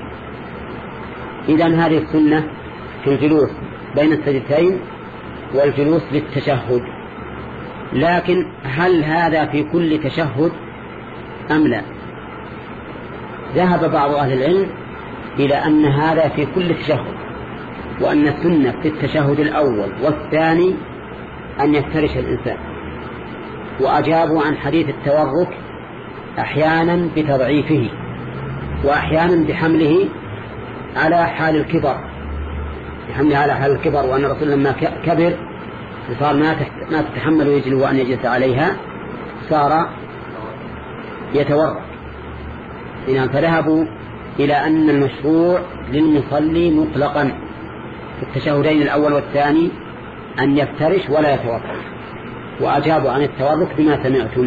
إذن هذه السنة في الجلوس بين السجدتين والجلوس للتشهد. لكن هل هذا في كل تشهد أم لا؟ ذهب بعض أهل العلم إلى أن هذا في كل تشهد، وأن السنة في التشهد الأول والثاني أن يفترش الإنسان. وأجابوا عن حديث التورك أحيانا بتضعيفه وأحيانا بحمله على حال الكبر، بحمله على حال الكبر، وأن الرسول لما كبر صار ما تتحمل يجلو وأن يجلس عليها صار يتورك. إن فذهبوا إلى أن المشروع للمصلي مطلقا في التشهدين الأول والثاني أن يفترش ولا يتورك، وأجابوا عن التورك بما سمعتم.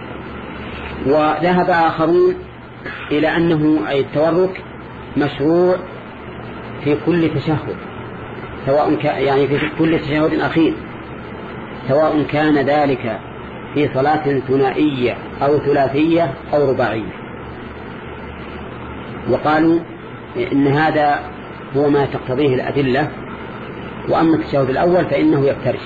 وذهب آخرون إلى أنه أي التورك مشروع في كل تشهد، سواء كان يعني في كل تشهد أخير، سواء كان ذلك في صلاة ثنائية أو ثلاثية أو رباعية. وقالوا إن هذا هو ما تقتضيه الأدلة، وأما التشهد الأول فإنه يفترش،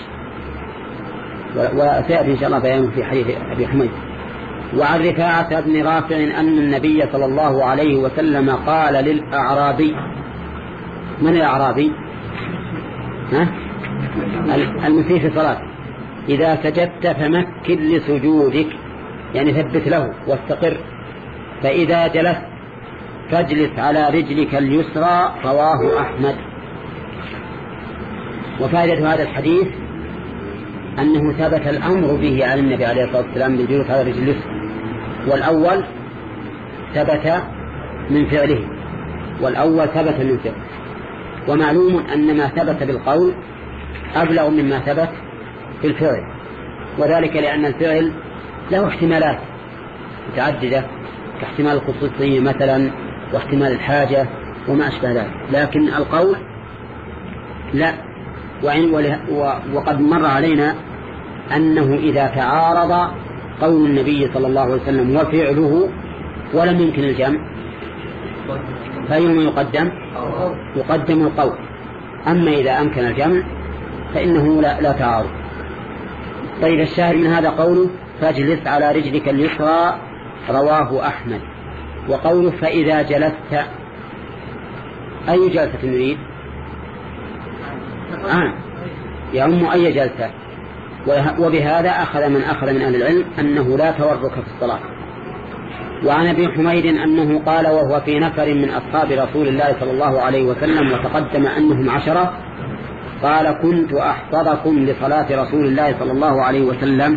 وسيأتي إن شاء الله بيانه في حديث أبي حميد. وعن رفاعة بن رافع أن النبي صلى الله عليه وسلم قال للأعرابي، من الأعرابي؟ ها؟ المسيء في صلاة، إذا سجدت فمكن لسجودك، يعني ثبت له واستقر، فإذا جلست فاجلس على رجلك اليسرى. رواه أحمد. وفائدة هذا الحديث أنه ثبت الأمر به على النبي عليه الصلاة والسلام بالجلوس على رجل اليسرى، والأول ثبت من فعله، والأول ثبت من فعله. ومعلوم أن ما ثبت بالقول أبلغ مما ثبت في الفعل، وذلك لأن الفعل له احتمالات متعددة، كاحتمال الخصوصية مثلا، واحتمال الحاجة وما أشبه ذلك، لكن القول لا. وقد مر علينا أنه إذا تعارض قول النبي صلى الله عليه وسلم وفعله ولم يمكن الجمع فأيهما يقدم؟ يقدم القول. أما إذا أمكن الجمع فإنه لا, لا تعارض. طيب، الشاهد من هذا قوله فاجلس على رجلك اليسرى. رواه أحمد. وقوله فإذا جلست، أي جلسة نريد؟ آه. يعم أي جلسة. وبهذا أخذ من أخذ من أهل العلم أنه لا تورك في الصلاة. وعن أبي حميد أنه قال وهو في نفر من أصحاب رسول الله صلى الله عليه وسلم وتقدم أنهم عشرة، قال كنت أحفظكم لصلاة رسول الله صلى الله عليه وسلم،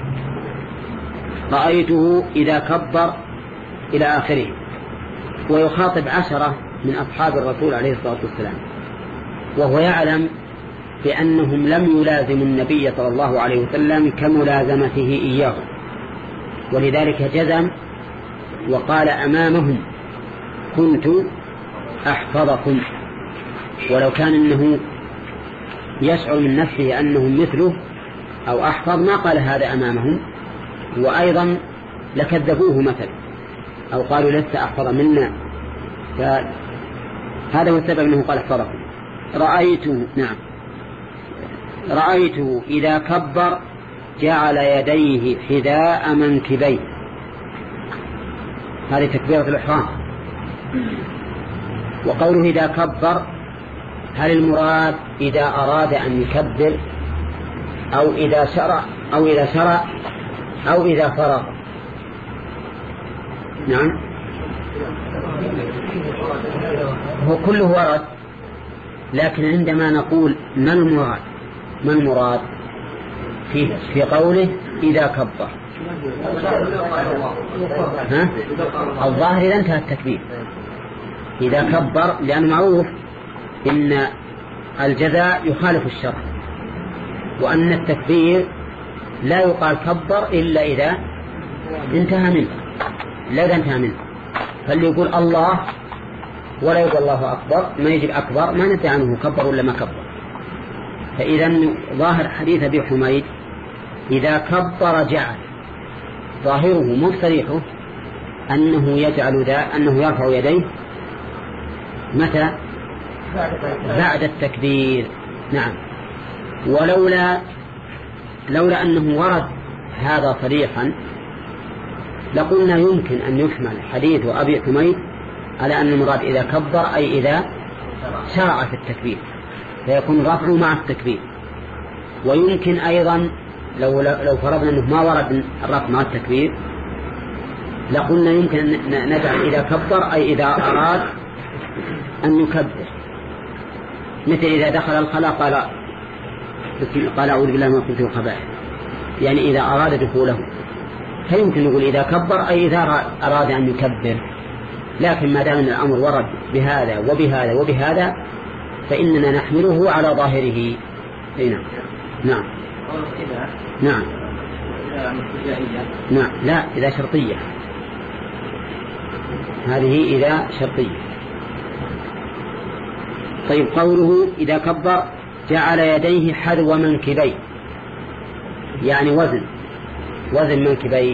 رأيته إذا كبر إلى آخره. ويخاطب عشرة من أصحاب الرسول عليه الصلاة والسلام، وهو يعلم بأنهم لم يلازموا النبي صلى الله عليه وسلم كملازمته إياه، ولذلك جزم وقال أمامهم كنت أحفظكم. ولو كان أنه يشعر من نفسه أنهم مثله أو أحفظ ما قال هذا أمامهم، وأيضا لكذبوه مثلا أو قالوا لست أحفظ منا، فهذا هو السبب أنه قال أحفظكم. رأيته نعم رأيته إذا كبر جعل يديه حذاء منكبيه، هذه تكبيرة الإحرام. وقوله إذا كبر، هل المراد إذا أراد أن يكبر أو إذا شرع أو إذا شرع أو إذا فرغ؟ نعم، هو كله ورد، لكن عندما نقول ما المراد ما المراد في في قوله إذا كبر، ها؟ الظاهر إذا انتهى التكبير إذا كبر، لأن معروف إن الجزاء يخالف الشرع، وأن التكبير لا يقال كبر إلا إذا انتهى منه، لا إذا انتهى منه. فاللي يقول الله ولا يقول الله أكبر ما يجب أكبر، ما ندري عنه كبر ولا ما كبر. فإذا ظاهر حديث أبي حميد إذا كبر جعل، ظاهره مو صريحه أنه يجعل ذا أنه يرفع يديه متى؟ بعد التكبير. نعم. ولولا لولا أنه ورد هذا صريحا لقلنا يمكن أن يحمل حديث أبي حميد على أن المراد إذا كبر أي إذا شرع في التكبير، فيكون رفعه مع التكبير. ويمكن أيضا لو لو فرضنا أنه ما ورد الرفع مع التكبير لقلنا يمكن أن نجعل إذا كبر أي إذا أراد أن يكبر، مثل إذا دخل الخلاء قال قال أعوذ بالله من الخبث والخبائث، يعني إذا أراد دخوله. فيمكن نقول إذا كبر أي إذا أراد أن يكبر، لكن ما دام الأمر ورد بهذا وبهذا وبهذا فإننا نحمله على ظاهره. نعم نعم نعم نعم لا إذا شرطية، هذه إذا شرطية. طيب قوله إذا كبر جعل يديه حذو منكبيه، يعني وزن وزن منكبيه.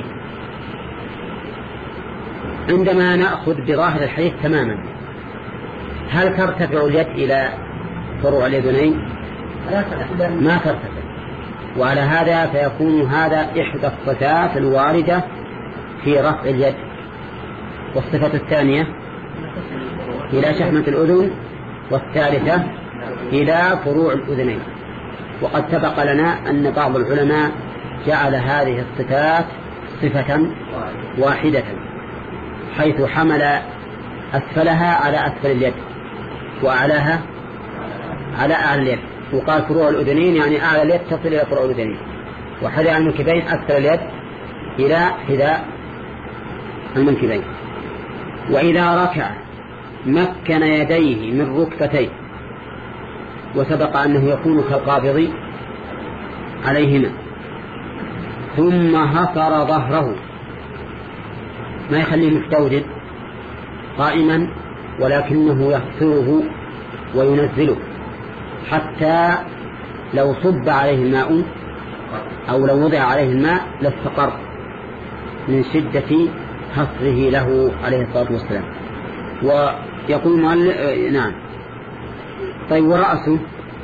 عندما نأخذ بظاهر الحديث تماما هل ترتفع اليد إلى فروع اليدين؟ ما ترتفع، وعلى هذا فيكون هذا إحدى الصفات الواردة في رفع اليد. والصفة الثانية إلى شحمة الأذن، والثالثة إلى فروع الأذنين. وقد سبق لنا أن بعض العلماء جعل هذه الصفات صفة واحدة، حيث حمل أسفلها على أسفل اليد وأعلاها على أعلى اليد، وقال فروع الأذنين يعني أعلى اليد تصل إلى فروع الأذنين، وحذاء المنكبين أسفل اليد إلى حذاء المنكبين. وإذا ركع مكن يديه من ركبتيه، وسبق أنه يكون كالقابض عليهما، ثم هصر ظهره، ما يخليه مستوجد قائما ولكنه يهصره وينزله حتى لو صب عليه الماء أو لو وضع عليه الماء لاستقر من شدة هصره له عليه الصلاة والسلام. ويقول نعم. طيب ورأسه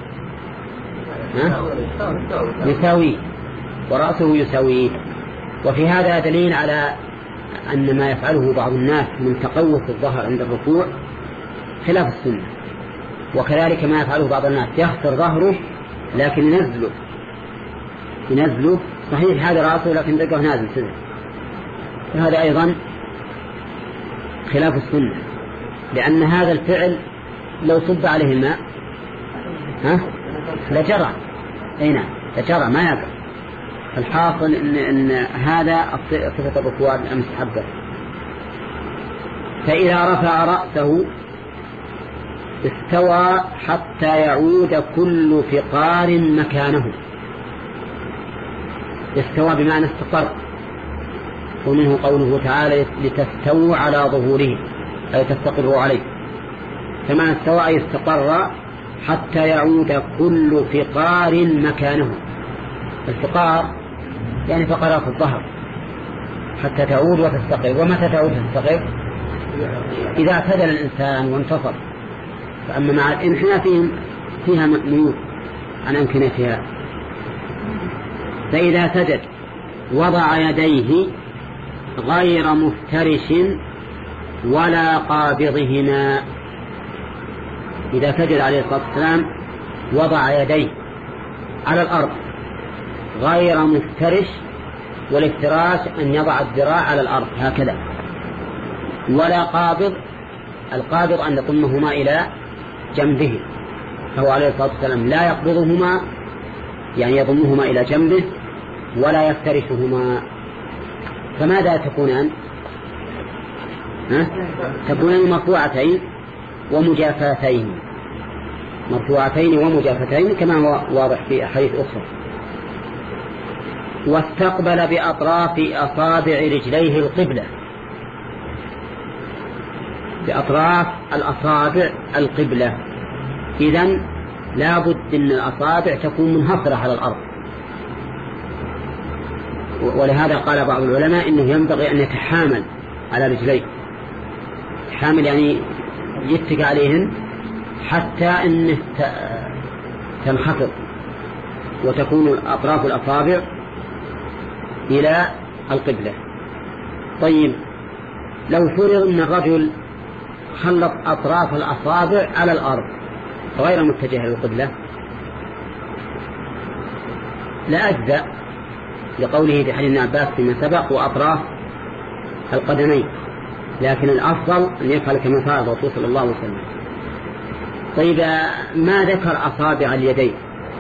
يساويه، ورأسه يساويه. وفي هذا دليل على أن ما يفعله بعض الناس من تقوس الظهر عند الركوع خلاف السنة، وكذلك ما يفعله بعض الناس يخسر ظهره لكن ينزله ينزله صحيح هذا رأسه لكن دقه نازل سنة، فهذا أيضا خلاف السنة، لأن هذا الفعل لو صب عليه الماء ها لجرى، أين لجرى ما يقع. الحاصل إن, إن هذا صفة الركوع المستحبة. فإذا رفع رأسه استوى حتى يعود كل فقار مكانه. استوى بمعنى استقر، ومنه قوله تعالى لتستووا على ظهوره أي تستقروا عليه، فمعنى استوى أي استقر حتى يعود كل فقار مكانه. الفقار يعني فقرات الظهر حتى تعود وتستقر. ومتى تعود وتستقر؟ إذا اعتدل الإنسان وانتصر. فأما مع الانحناء فيهم فيها ميول عن أمكنتها. فإذا سجد وضع يديه غير مفترش ولا قابضهما. إذا سجد عليه الصلاة والسلام وضع يديه على الأرض غير مفترش، والافتراش أن يضع الذراع على الأرض هكذا، ولا قابض. القابض أن يضمهما إلى جنبه، فهو عليه الصلاة والسلام لا يقبضهما يعني يضمهما إلى جنبه ولا يفترشهما. فماذا تكونان؟ تكونان مرفوعتين ومجافتين، مرفوعتين ومجافتين كما هو واضح في أحاديث أخرى. واستقبل بأطراف أصابع رجليه القبلة، بأطراف الأصابع القبلة. إذن لا بد أن الأصابع تكون منحصرة على الأرض. ولهذا قال بعض العلماء إنه ينبغي أن يتحامل على رجليه، حامل يعني يتك عليهن حتى أنه تنحصر وتكون أطراف الأصابع إلى القبلة. طيب لو فرض أن الرجل خلط أطراف الأصابع على الأرض غير متجهة للقبلة لا أجزأ، لقوله في حديث ابن عباس فيما سبق وأطراف القدمين، لكن الأفضل أن يفعل كما فعل الرسول صلى الله عليه وسلم. طيب ما ذكر أصابع اليدين؟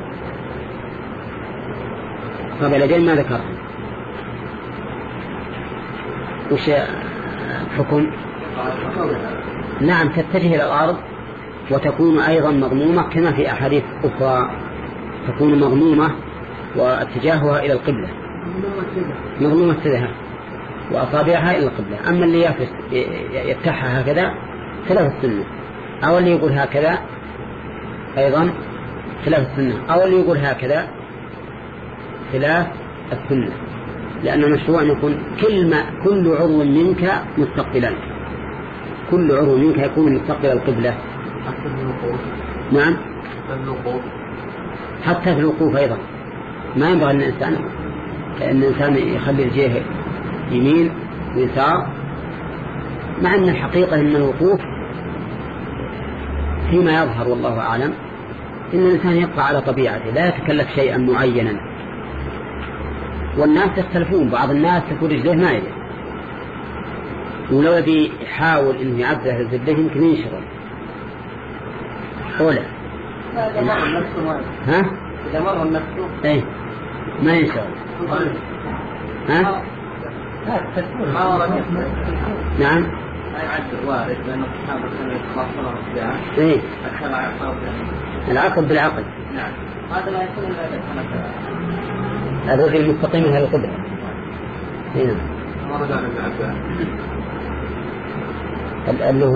أصابع اليدين ما ذكر؟ وش حكم؟ نعم تتجه إلى الأرض وتكون أيضا مضمومة كما في أحاديث أخرى تكون مضمومة واتجاهها إلى القبلة مضمومة سدها وأصابعها إلى القبلة. أما اللي يفتحها هكذا خلاف السنة، أو اللي يقول هكذا أيضا خلاف السنة، أو اللي يقول هكذا خلاف السنة، لأن المشروع أن يكون كل, ما كل عضو منك مستقبلا، كل عضو منك يكون مستقبل القبلة. نعم حتى في الوقوف أيضا ما ينبغي أن الإنسان أن الإنسان يخلي الجهة يمين ويسار، مع أن الحقيقة أن الوقوف فيما يظهر والله أعلم إن الإنسان يبقى على طبيعته لا يتكلف شيئا معينا. والناس يختلفون، بعض الناس تكون رجليه ما يدري، ولو يبي يحاول إنه يعدل رجليه يمكن ينشغل أولا. ها؟ إذا مر النفس إيه ما ينشغل. ها؟ نعم ما يعدل وارد لأنه الصحابة كانوا يتخاصمون بالعقل. إيه العقل العقل بالعقل. نعم هذا لا يكون إلا إذا الرجل المستقيم من هذه القدرة. هنا اللي هو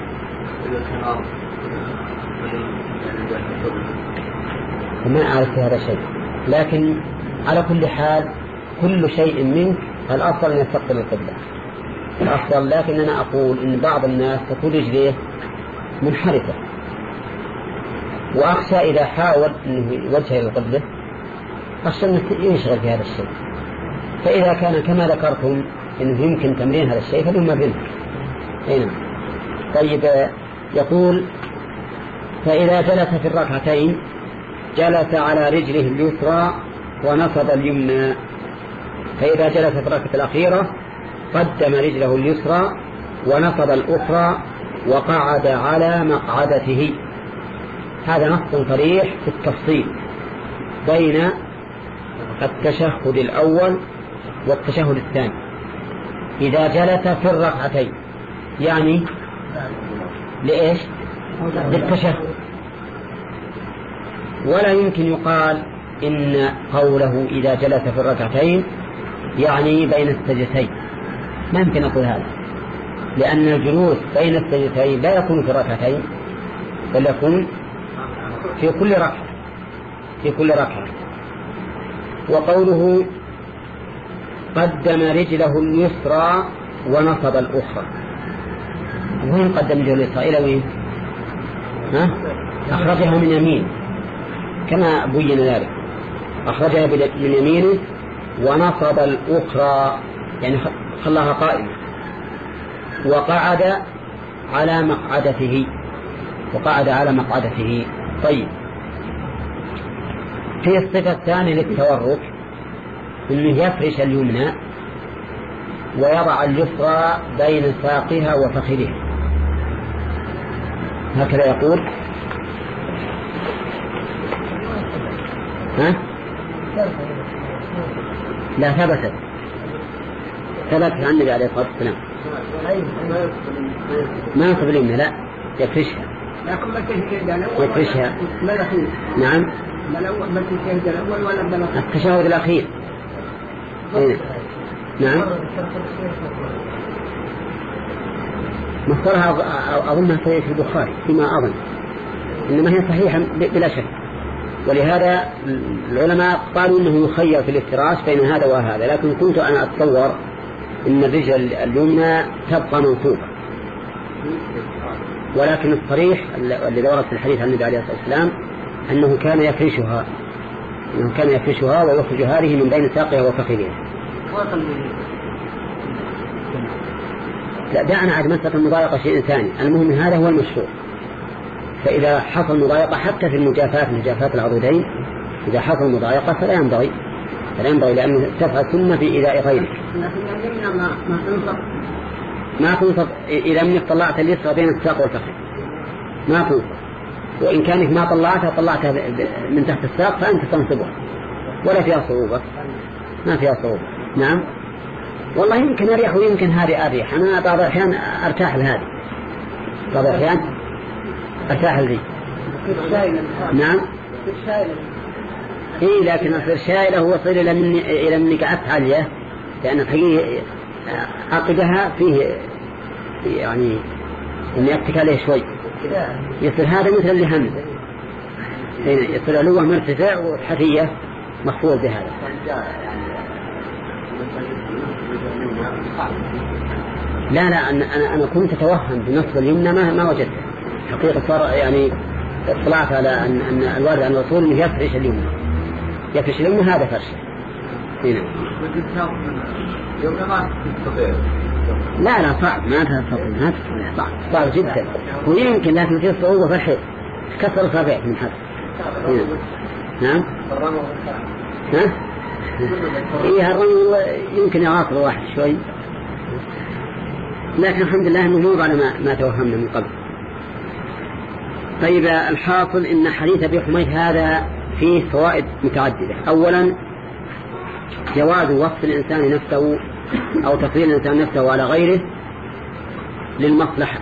وما أعرف هذا الشيء، لكن على كل حال كل شيء منك الأفضل أن يستقبل القبلة الأفضل. لكن أنا أقول إن بعض الناس تكون رجليه منحرفة، وأخشى إذا حاول أنه يوجه إلى القبلة أخشى أنه ينشغل في هذا الشيء. فإذا كان كما ذكرتم أنه يمكن تمرين هذا الشيء فلما بنك. هنا طيب يقول فإذا جلس في الركعتين جلس على رجله اليسرى ونصب اليمنى. فإذا جلس في الركعة الأخيرة قدم رجله اليسرى ونصب الأخرى وقعد على مقعدته. هذا نص صريح في التفصيل بين التشهد الأول والتشهد الثاني. إذا جلس في الركعتين يعني لإيش؟ للتشهد. ولا يمكن يقال إن قوله إذا جلس في الركعتين يعني بين السجدتين، ما يمكن أقول هذا، لأن الجلوس بين السجدتين لا يكون في الركعتين بل يكون في كل ركعة في كل ركعة. وقوله قدم رجله اليسرى ونصب الأخرى، وين قدم رجله اليسرى إلى وين؟ ها؟ أخرجها من يمين كما بين ذلك، أخرجها من يمينه ونصب الأخرى يعني خلاها قائمة، وقعد على مقعدته وقعد على مقعدته. طيب في الصفة الثانية للتورك أنه يفرش اليمنى ويضع اليسرى بين ساقها وفخذها هكذا يقول. ها؟ لا ثبتت ثبت عن النبي عليه الصلاة والسلام ما ينصب اليمنى، لا يفرشها يفرشها. نعم التشهد الأخير. نعم مصدرها أظنها صحيح في البخاري فيما أظن، إنما هي صحيحة بلا شك. ولهذا العلماء قالوا إنه يخير في الافتراش بين هذا وهذا، لكن كنت أنا أتصور إن الرجل اليمنى تبقى منصوبة. ولكن الصريح الذي ورد في الحديث عن النبي عليه الصلاة والسلام أنه كان يفرشها أنه كان يفرشها ويخرج هذه من بين ساقها وفخذها. لا دعنا عن مسألة المضايقة شيء ثاني، المهم هذا هو المشروع. فإذا حصل مضايقة حتى في المجافات مجافات العضدين إذا حصل مضايقة فلا ينبغي فلا ينبغي لأنه تفعل سنة في إيذاء غيرك. ما تنصب إذا منك طلعت اليسرى بين الساق والفخذ ما تنصب، وإن كانت ما طلعتها طلعتها من تحت الساق فأنت تنصبها ولا فيها صعوبة ما فيها صعوبة. نعم والله يمكن أريح ويمكن هذه أريح. أنا بعض الأحيان أرتاح لهذه، بعض الأحيان أرتاح لذي. نعم. إيه لكن أصير شائلة هو صير إلى مني إلى مني قعدت عليه، لأن الحقيقة عقدها فيه يعني إني أتك عليه شوي، يصير هذا مثل اللي هم، يصير علوه مرتفع وحثية مخفوض بهذا. لا لا أنا أنا أنا كنت أتوهم بنصب اليمنى ما ما وجدت حقيقة، صار يعني اطلعت على أن أن الوارد عن الرسول إنه يفرش اليمنى، يفرش اليمنى هذا فرش. هنا. لا لا صعب ما تستطيع، ما تستطيع صعب صعب جدا، ويمكن لكن في صعوبة في الحيط كسر صابعك من حد. نعم. ها؟ إيه الرمل يمكن يعاقب واحد شوي، لكن الحمد لله إنه مو على ما ما توهمنا من قبل. طيب الحاصل إن حديث أبي حميد هذا فيه فوائد متعددة. أولا جواز وصف الإنسان نفسه أو تفضيل الإنسان نفسه على غيره للمصلحة.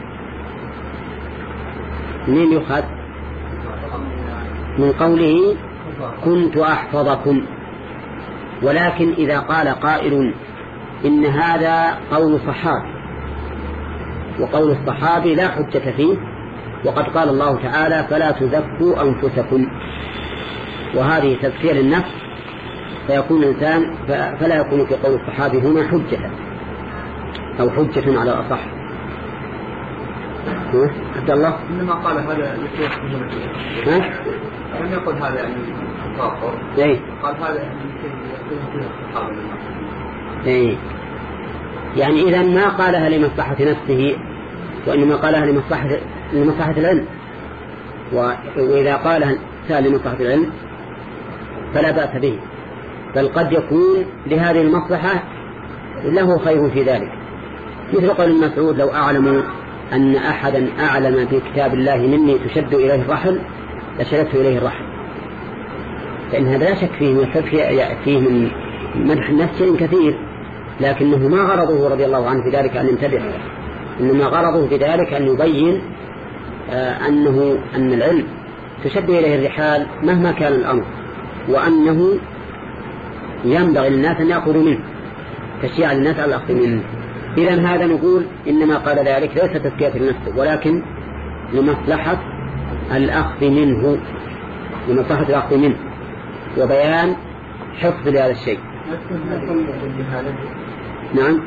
منين يؤخذ؟ من قوله كنت أحفظكم. ولكن إذا قال قائل إن هذا قول صحابي، وقول الصحابي لا حجة فيه، وقد قال الله تعالى فلا تزكوا أنفسكم، وهذه تزكية للنفس، فيكون الإنسان فلا يكون في قول الصحابي هنا حجة أو حجة على أصح. عبد الله إنما قال هذا لشيخ ها؟ لم يقل هذا يعني صافر. إيه. قال هذا يكون فيه الصحابة. إيه. يعني إذا ما قالها لمصلحة نفسه، وإنما قالها لمصلحة لمصلحة العلم، وإذا قالها لمصلحة العلم فلا بأس به، بل قد يكون لهذه المصلحة له خير في ذلك. مثل قول ابن مسعود لو أعلم أن أحدا أعلم في كتاب الله مني تشد إليه الرحل لشددت إليه الرحل، فإن هذا لا شك فيه من فيه من مدح النفس شيء كثير، لكنه ما غرضه رضي الله عنه في ذلك أن ينتبه، إنما غرضه في ذلك أن يبين آه أنه أن العلم تشد إليه الرحال مهما كان الأمر، وأنه ينبغي للناس أن يأخذوا منه، تشجيع للناس على الأخذ منه. إذن هذا نقول إنما قال ذلك ليس تزكية لنفسه، ولكن لمصلحة الأخذ منه، لمصلحة الأخذ منه وبيان حفظ لهذا الشيء. نعم.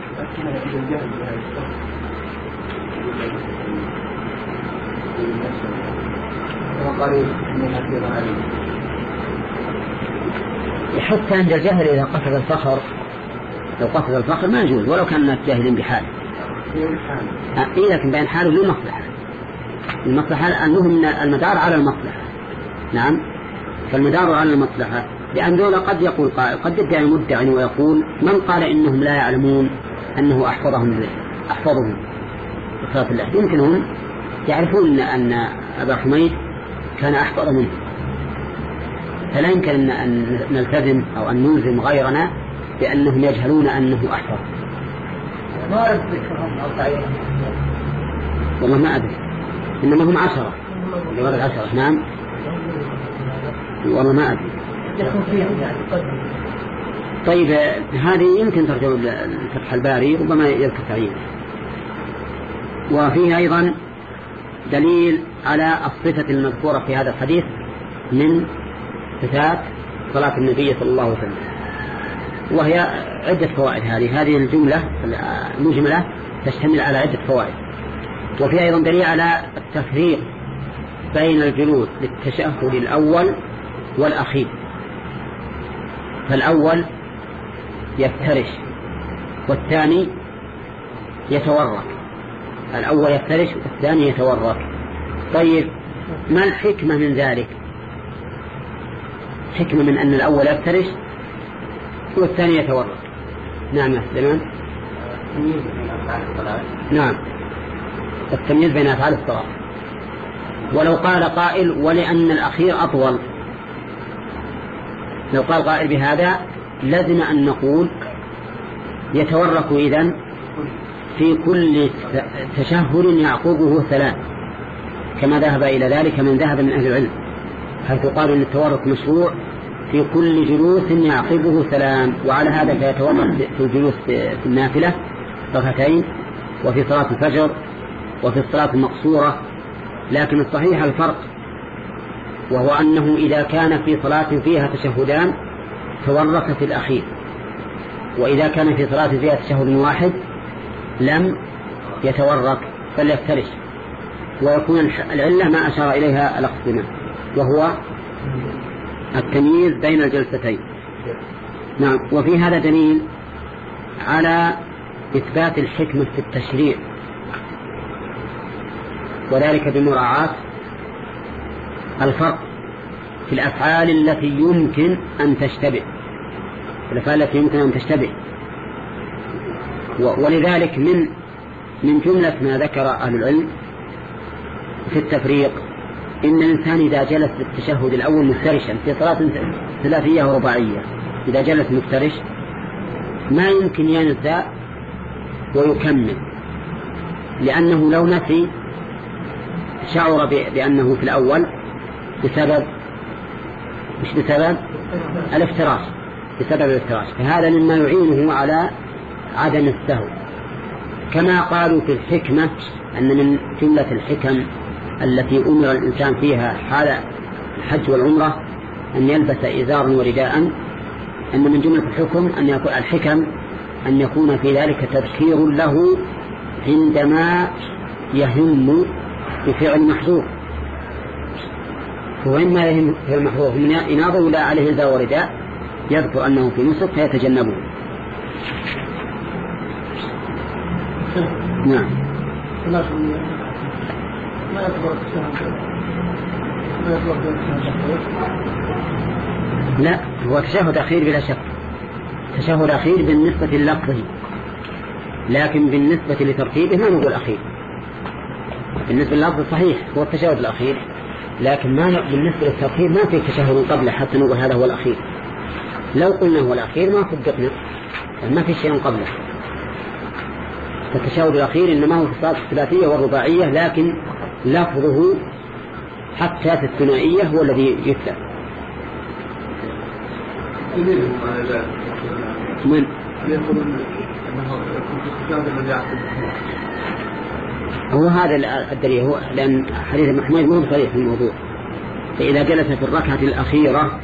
حتى عند الجهل إذا قصد الفخر، لو قصد الفخر ما يجوز ولو كان الناس جاهلين بحاله. إيه لكن بين حاله للمصلحة، المصلحة أنهم المدار على المصلحة. نعم. فالمدار على المصلحة، لأن ذولا قد يقول قائل، قد يدعي مدعي ويقول من قال إنهم لا يعلمون أنه أحفظهم أحفظهم بصلاة الله، يمكنهم يعرفون أن أبا حميد كان أحفظ منه، فلا يمكن أن نلتزم أو أن نلزم غيرنا بأنهم يجهلون أنه أحفظ. ما أذكرهم أو تعيرهم والله ما أدري، إنما هم عشرة لغاية العشرة. نعم. والله ما أدري. طيب هذه يمكن ترجع لفتح الباري، ربما يذكر تعيين. وفيه أيضا دليل على الصفة المذكورة في هذا الحديث من صفات صلاة النبي صلى الله عليه وسلم، وهي عدة فوائد. هذه هذه الجملة المجملة تشتمل على عدة فوائد. وفي أيضا دليل على التفريق بين الجلوس للتشهد الأول والأخير. فالأول يفترش والثاني يتورك، الأول يفترش والثاني يتورك. طيب ما الحكمة من ذلك؟ حكمة من أن الأول يفترش والثاني يتورك. نعم يا سليمان. نعم، التمييز بين أفعال الصلاة. ولو قال قائل ولأن الأخير أطول، لو قال قائل بهذا لازم أن نقول يتورك إذن في كل تشهد يعقبه ثلاث، كما ذهب إلى ذلك من ذهب من أهل العلم، حيث قالوا أن التورك مشروع في كل جلوس يعقبه سلام. وعلى هذا فيتورك في الجلوس في النافلة ركعتين، وفي صلاة الفجر، وفي الصلاة المقصورة. لكن الصحيح الفرق، وهو أنه إذا كان في صلاة فيها تشهدان تورك في الأخير، وإذا كان في صلاة فيها تشهد واحد لم يتورك بل يفترش، ويكون العلة ما أشار إليها الأخصمة، وهو التمييز بين الجلستين. نعم. وفي هذا دليل على إثبات الحكمة في التشريع، وذلك بمراعاة الفرق في الأفعال التي يمكن أن تشتبه الأفعال التي يمكن أن تشتبه ولذلك من من جملة ما ذكر أهل العلم في التفريق إن الإنسان إذا جلس للتشهد الأول مفترشا في صلاة ثلاثية ورباعية، إذا جلس مفترش ما يمكن ينسى ويكمل، لأنه لو نسي شعر بأنه في الأول بسبب مش بسبب الافتراش بسبب الافتراش فهذا مما يعينه على عدم السهو. كما قالوا في الحكمة أن من جملة الحكم التي أمر الإنسان فيها حال الحج والعمرة أن يلبس إزارا ورداء، أن من جملة الحكم أن يكون الحكم أن يكون في ذلك تذكير له عندما يهم بفعل محظور، وإما يهم في المحظور من إناضه لا عليه إزار ورداء يذكر أنه في نسك فيتجنبه. نعم. ما يعتبر التشهد ما يعتبر التشهد لا، هو تشهد أخير بلا شك، تشهد أخير بالنسبة للفظه، لكن بالنسبة لترتيبه ما نقول أخير. بالنسبة للفظ صحيح هو التشهد الأخير، لكن ما بالنسبة للترتيب ما في تشهد قبله حتى نقول هذا هو الأخير. لو قلنا هو الأخير ما صدقنا، ما في شيء قبله. التشهد الأخير إنما هو في الصلاة الثلاثية والرباعية، لكن لفظه حتى في الثنائية هو الذي يتلى. من هو هذا الدليل، هو لأن حديث محمد مو صريح في الموضوع. فإذا جلس في الركعة الأخيرة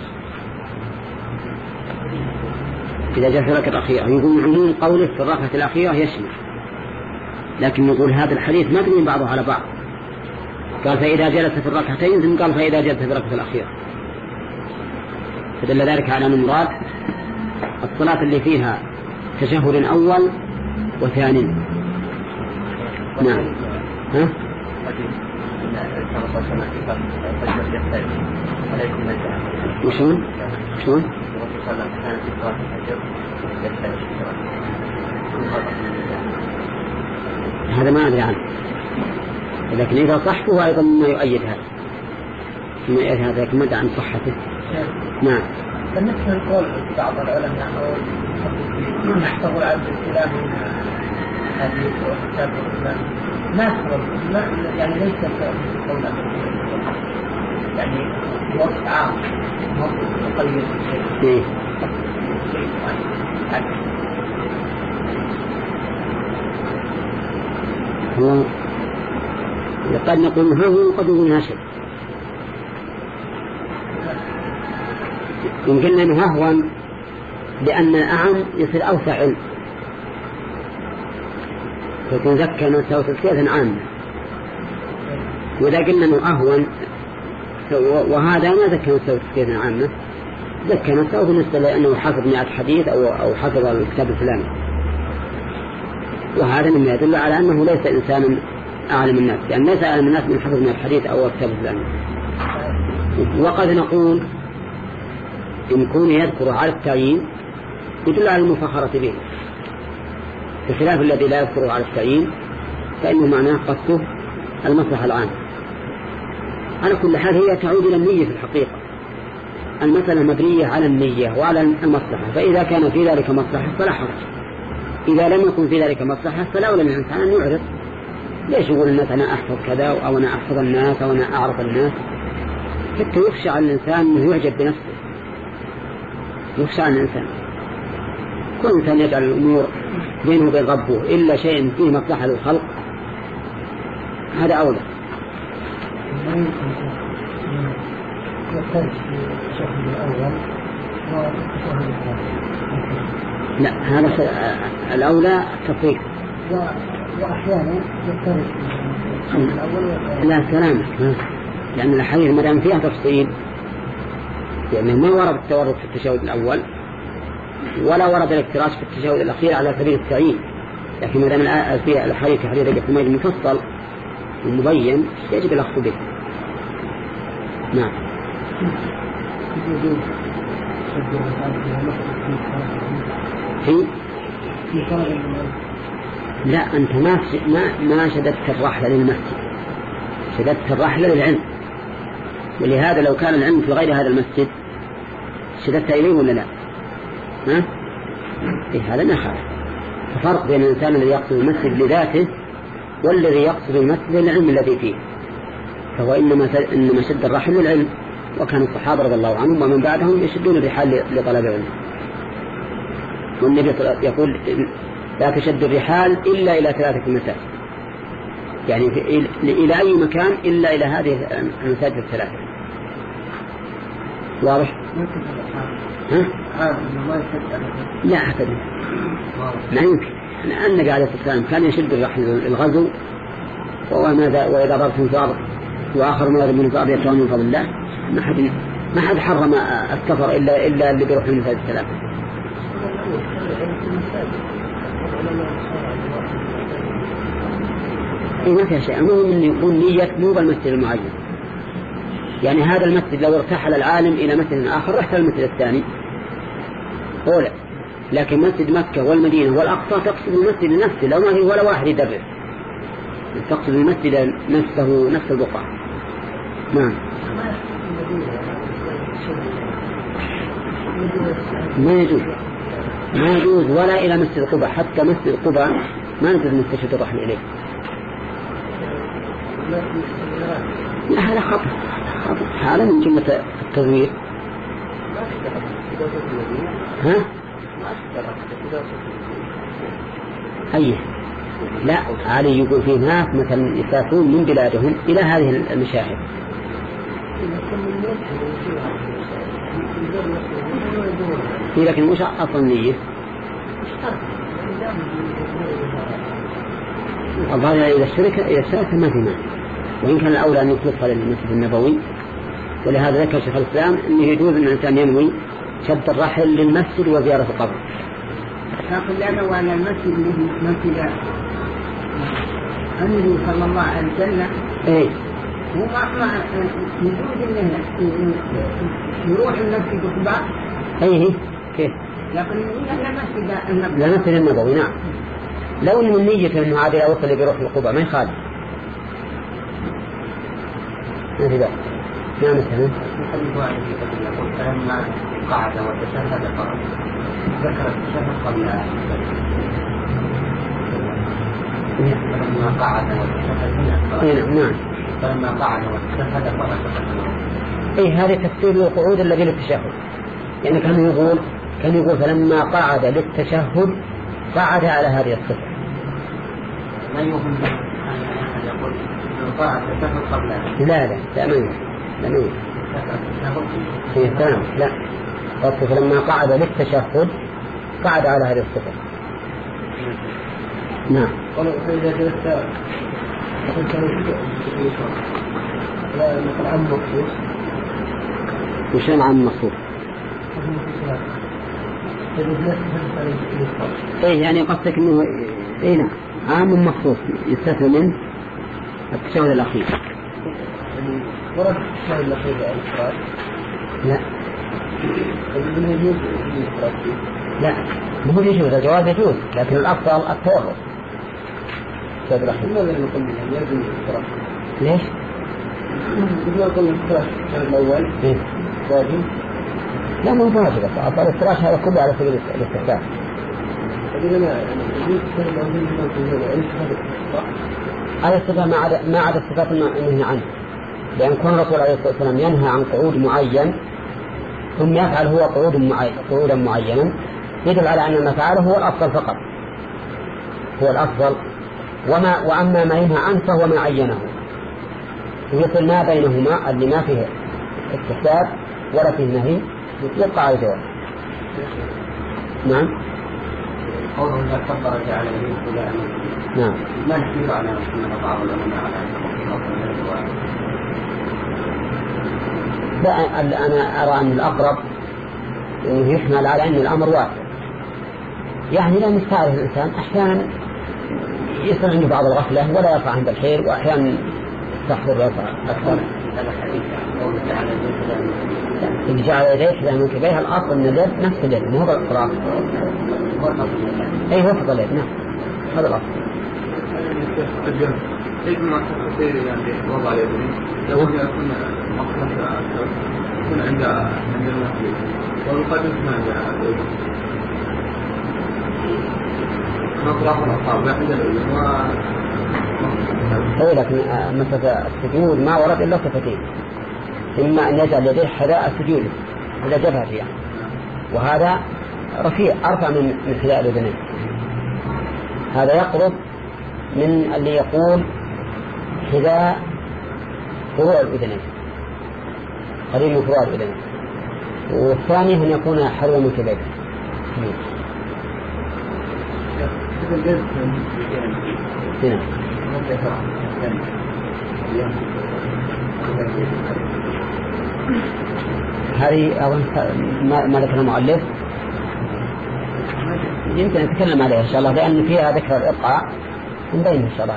إذا جلس في الركعة الأخيرة يقول عموم قوله في الركعة الأخيرة يشمل، لكن نقول هذا الحديث مبني بعضه على بعض. قال فإذا جلس في الركعتين ثم قال فإذا جلس في الركعة الأخيرة، فدل ذلك على أن المراد الصلاة اللي فيها تشهد أول وثاني. نعم. ها؟ وشون؟ شون؟ هذا ما أدري عنه، لكن إذا صح هو أيضا ما يؤيد هذا ما يؤيد هذا، لكن ما أدري عن صحته. نعم. بالنسبة للقول بعض العلماء أو يحتضر عبد الإسلام هذه الكتاب ما ما يعني ليس قولا يعني وصف عام وصف مقيد شيء. هو قد نقول هو قد يكون هاشم، يمكن أن ههوا لأن الأعم يصير أوسع علم، فيكون ذكر نفسه تذكيرا عامة. وإذا قلنا أنه أهون وهذا ما ذكر نفسه تذكيرا عامة، ذكر نفسه بالنسبة لأنه حفظ مئة حديث أو أو حفظ الكتاب الفلاني، وهذا مما يدل على أنه ليس إنسانا أعلم الناس، لأن ليس أعلم الناس من حفظ مئة حديث أو الكتاب الفلاني. وقد نقول إن كون يذكر على التعيين يدل على المفاخرة به، بخلاف الذي لا يذكر على التعيين فإنه معناه قصده المصلحة العامة. على كل حال هي تعود إلى النية في الحقيقة، المسألة مبنية على النية وعلى المصلحة، فإذا كان في ذلك مصلحة فلا حرج. إذا لم يكن في ذلك مصلحة فلولا الإنسان أن يعرض. ليش يقول الناس أنا أحفظ كذا أو أنا أحفظ الناس أو أنا أعرف الناس؟ حتى يخشى على الإنسان أنه يعجب بنفسه، يخشى على الإنسان. كل إنسان يجعل الأمور بينه وبين ربه إلا شيء فيه مصلحة للخلق هذا أولى. لا هذا الأولى التفريق. وأحيانا يضطرد لا سلامة، لأن الحديث ما دام فيها تفصيل يعني ما ورد التورط في التشهد الأول ولا ورد الافتراش في التشهد الأخير على سبيل التعيين، لكن ما دام فيها الحديث في حديث الحميد المفصل ومبين يجب الأخذ به. نعم. في لا أنت ما ما ما شددت الرحلة للمسجد، شددت الرحلة للعلم، ولهذا لو كان العلم في غير هذا المسجد شددت إليه ولا لا؟ ها؟ إيه هذا نخاف. فرق بين الإنسان الذي يقصد المسجد لذاته والذي يقصد المسجد للعلم الذي فيه، فهو إنما إنما شد الرحل للعلم، وكان الصحابة رضي الله عنهم ومن بعدهم يشدون الرحال لطلب العلم. والنبي يقول لا تشد الرحال إلا إلى ثلاثة مساجد، يعني إلى أي مكان إلا إلى هذه المساجد الثلاثة. واضح؟ ها؟ لا أعتقد ما يمكن. النبي عليه الصلاة والسلام كان يشد الرحل للغزو، وماذا وإذا ضربتم في أرض وآخر ما يضرب من في أرض يطلعون من فضل الله. ما حد ما حد حرم السفر إلا إلا اللي بيروح للمساجد الثلاثة. إيه ما فيها شيء. المهم أن يكون نية مو بالمسجد المعين، يعني هذا المسجد لو ارتحل العالم إلى مسجد آخر رحل المسجد الثاني أولى، لكن مسجد مكة والمدينة والأقصى تقصد المسجد نفسه، لو ما في ولا واحد يدرس تقصد المسجد نفسه نفس البقعة. نعم. ما يجوز ما يجوز ولا إلى مسجد قباء، حتى مسجد قباء ما نجوز نستشهد الرحل إليه. لا هذا خطأ، هذا من جملة التزوير. ها؟ أيه لا علي يقول في ناس مثلا يسافرون من بلادهم إلى هذه المشاهد. لكن مش أصل النية. الظاهر إذا الشركة إذا الشركة ما في مانع، وإن كان الأولى أن يطلقها للمسجد النبوي. ولهذا ذكر شيخ الإسلام أنه يجوز أن الإنسان ينوي شد الرحل للمسجد وزيارة القبر. لكن لأنه وأن المسجد الذي مسجد النبي صلى الله عليه وسلم إيه هو ما يجوز أنه يروح المسجد قباء. أيه كيف؟ لكن لا المسجد النبوي. لا المسجد النبوي نعم. لو إن من نية أنه عادل أو اللي بيروح القباء ما يخالف. ما في ذلك. نعم مثلا. فلما قعد وتشهد قرأ ذكر التشهد قبل فلما قعد وتشهد هنا نعم. فلما قعد وتشهد قرأ. إيه هذا تفسير القعود الذي للتشهد، يعني كان يقول كان يقول فلما قعد للتشهد قعد على هذه الصفة. ما يمكن أن يقول قعد التشهد قبل. لا لا لا ما يمكن لا ما يمكن. إيه تمام لا قلت فلما قعد للتشهد قعد على هذه الصفة. نعم. وإذا جلست كنت لا مثل عام مخصوص. وشان عام مخصوص؟ إيه يعني قصدك إنه إيه نعم عام مخصوص يستثنى من التشهد الأخير. ورد التشهد الأخير الإفراد؟ لا. من يجوز الإفراد؟ لا مو يجوز، الجواز يجوز لكن الأفضل التورط. لماذا نقول من يجوز الإفراد؟ ليش؟ إذا قلنا الإفراد الشهر الأول إيه؟ واجب؟ لا مو واجب، أفضل الإفراش هذا كله على سبيل الاستحباب. هذا الصفة ما عدا ما عدا الصفات المنهي عنه، لأن كون الرسول عليه الصلاة والسلام ينهى عن قعود معين ثم يفعل هو قعود معين قعودا معينا يدل على أن ما فعله هو الأفضل فقط، هو الأفضل. وما وأما ما ينهى عنه فهو ما عينه، ويصل ما بينهما اللي ما فيه استحباب ولا فيه نهي يبقى على الجواب. نعم. قوله إذا كبر جعل يديه كلها نعم. ما نحمل على أن بعض العلماء على لا، أنا أرى أن الأقرب أنه يحمل على أن الأمر واحد، يعني لا نستعرف الإنسان أحيانا يصل عنده بعض الغفلة ولا يقع عند الخير، وأحيانا تحضر يقع أكثر. إن جعل يديه إحدى منكبيه الأصل من اليد نفس اليد، مو هو الإقرار. أي وفق اليد، نعم هذا الأصل. كيف ما تصير يعني وضع اليدين لو يكون مصلحة يكون عند عند المسجد والقدم ما جاء مطرح الأصابع عند العلم. أي لكن مسألة السجود ما ورد إلا صفتين، إما أن يجعل يديه حذاء السجود إذا جبهة فيها، وهذا رفيع أرفع من من حذاء الأذنين، هذا يقرب من اللي يقول حذاء فروع الأذنين، قريب من فروع الأذنين، والثاني أن يكون حلوى من كبير. هنا هذه أظن ما ذكر المؤلف، يمكن نتكلم عليها إن شاء الله، لأن فيها ذكر الإبقاء نبين إن شاء الله.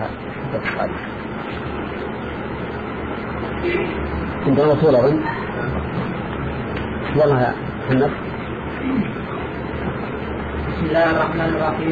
عند الرسول أظن. والله يا محمد. بسم الله الرحمن الرحيم.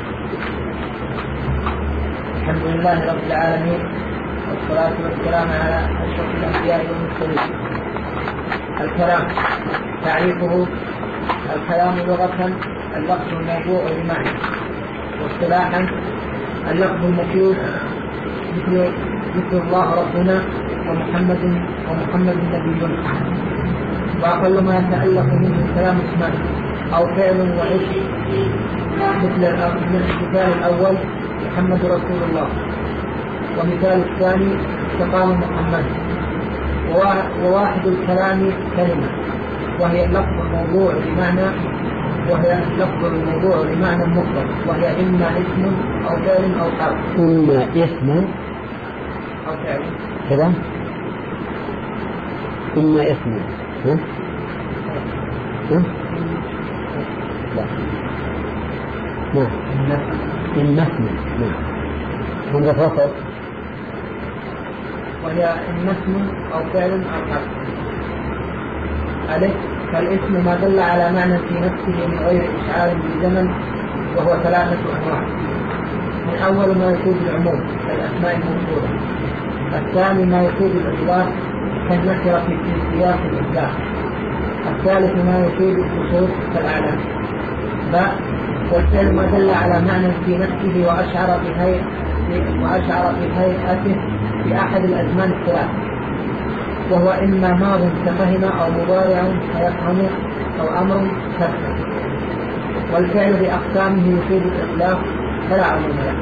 الحمد لله رب العالمين، والصلاة والسلام على أشرف الأنبياء والمرسلين. الكلام تعريفه: الكلام لغة اللفظ الموضوع بمعنى، واصطلاحا اللفظ المفيد مثل مثل الله ربنا ومحمد ومحمد نبينا. وأقل ما يتألف منه الكلام اسمان أو فعل واسم، مثل المثال الأول محمد رسول الله، ومثال الثاني استقام محمد. وواحد الكلام كلمة، وهي اللفظ الموضوع بمعنى وهي لفظ الموضوع بمعنى مفرد، وهي إما اسم أو فعل أو حرف. إما اسم أو فعل كذا، إما اسم ها؟ ها؟ لا نعم إما اسم نعم هم فصل، وهي إما اسم أو فعل أو حرف. ألف فالاسم ما دل على معنى في نفسه من غير إشعار بالزمن، وهو ثلاثة أنواع: الأول ما يفيد العموم كالأسماء الموصولة، الثاني ما يفيد الإطلاق كالنكرة في سياق الإطلاق، الثالث ما يفيد الخصوص كالأعلام. باء والفعل ما دل على معنى في نفسه وأشعر بهيئة وأشعر بهيئته في أحد الأزمان الثلاث، وهو إما ماض كفهم أو مضارع فيفهم أو أمر كفهم. والفعل بأقسامه يفيد الإطلاق فلا عموم له.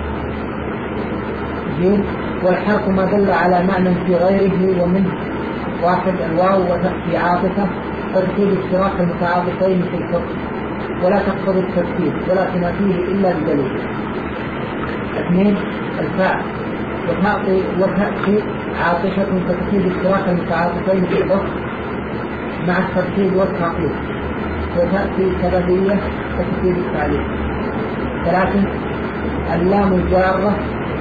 جيم والحرف ما دل على معنى في غيره، ومنه واحد الواو وتأتي عاطفة فتفيد اشتراك المتعاطفين في الحكم ولا تقتضي الترتيب ولا تنافيه إلا بدليل. اثنين الفاء وتأتي وتأتي عاطفة فتفيد اشتراك المتعاطفين في الحكم مع الترتيب والتعقيد، وتأتي سببية فتفيد التعليل. ثلاثة اللام الجارة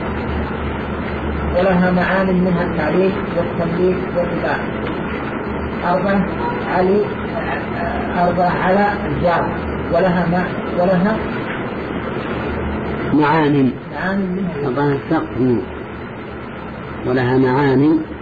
ولها معان منها التعليل والتمليك والإباحة. أربعة علي أربعة على الجار ولها ما ولها معان معان منها طبعا السقف ولها معان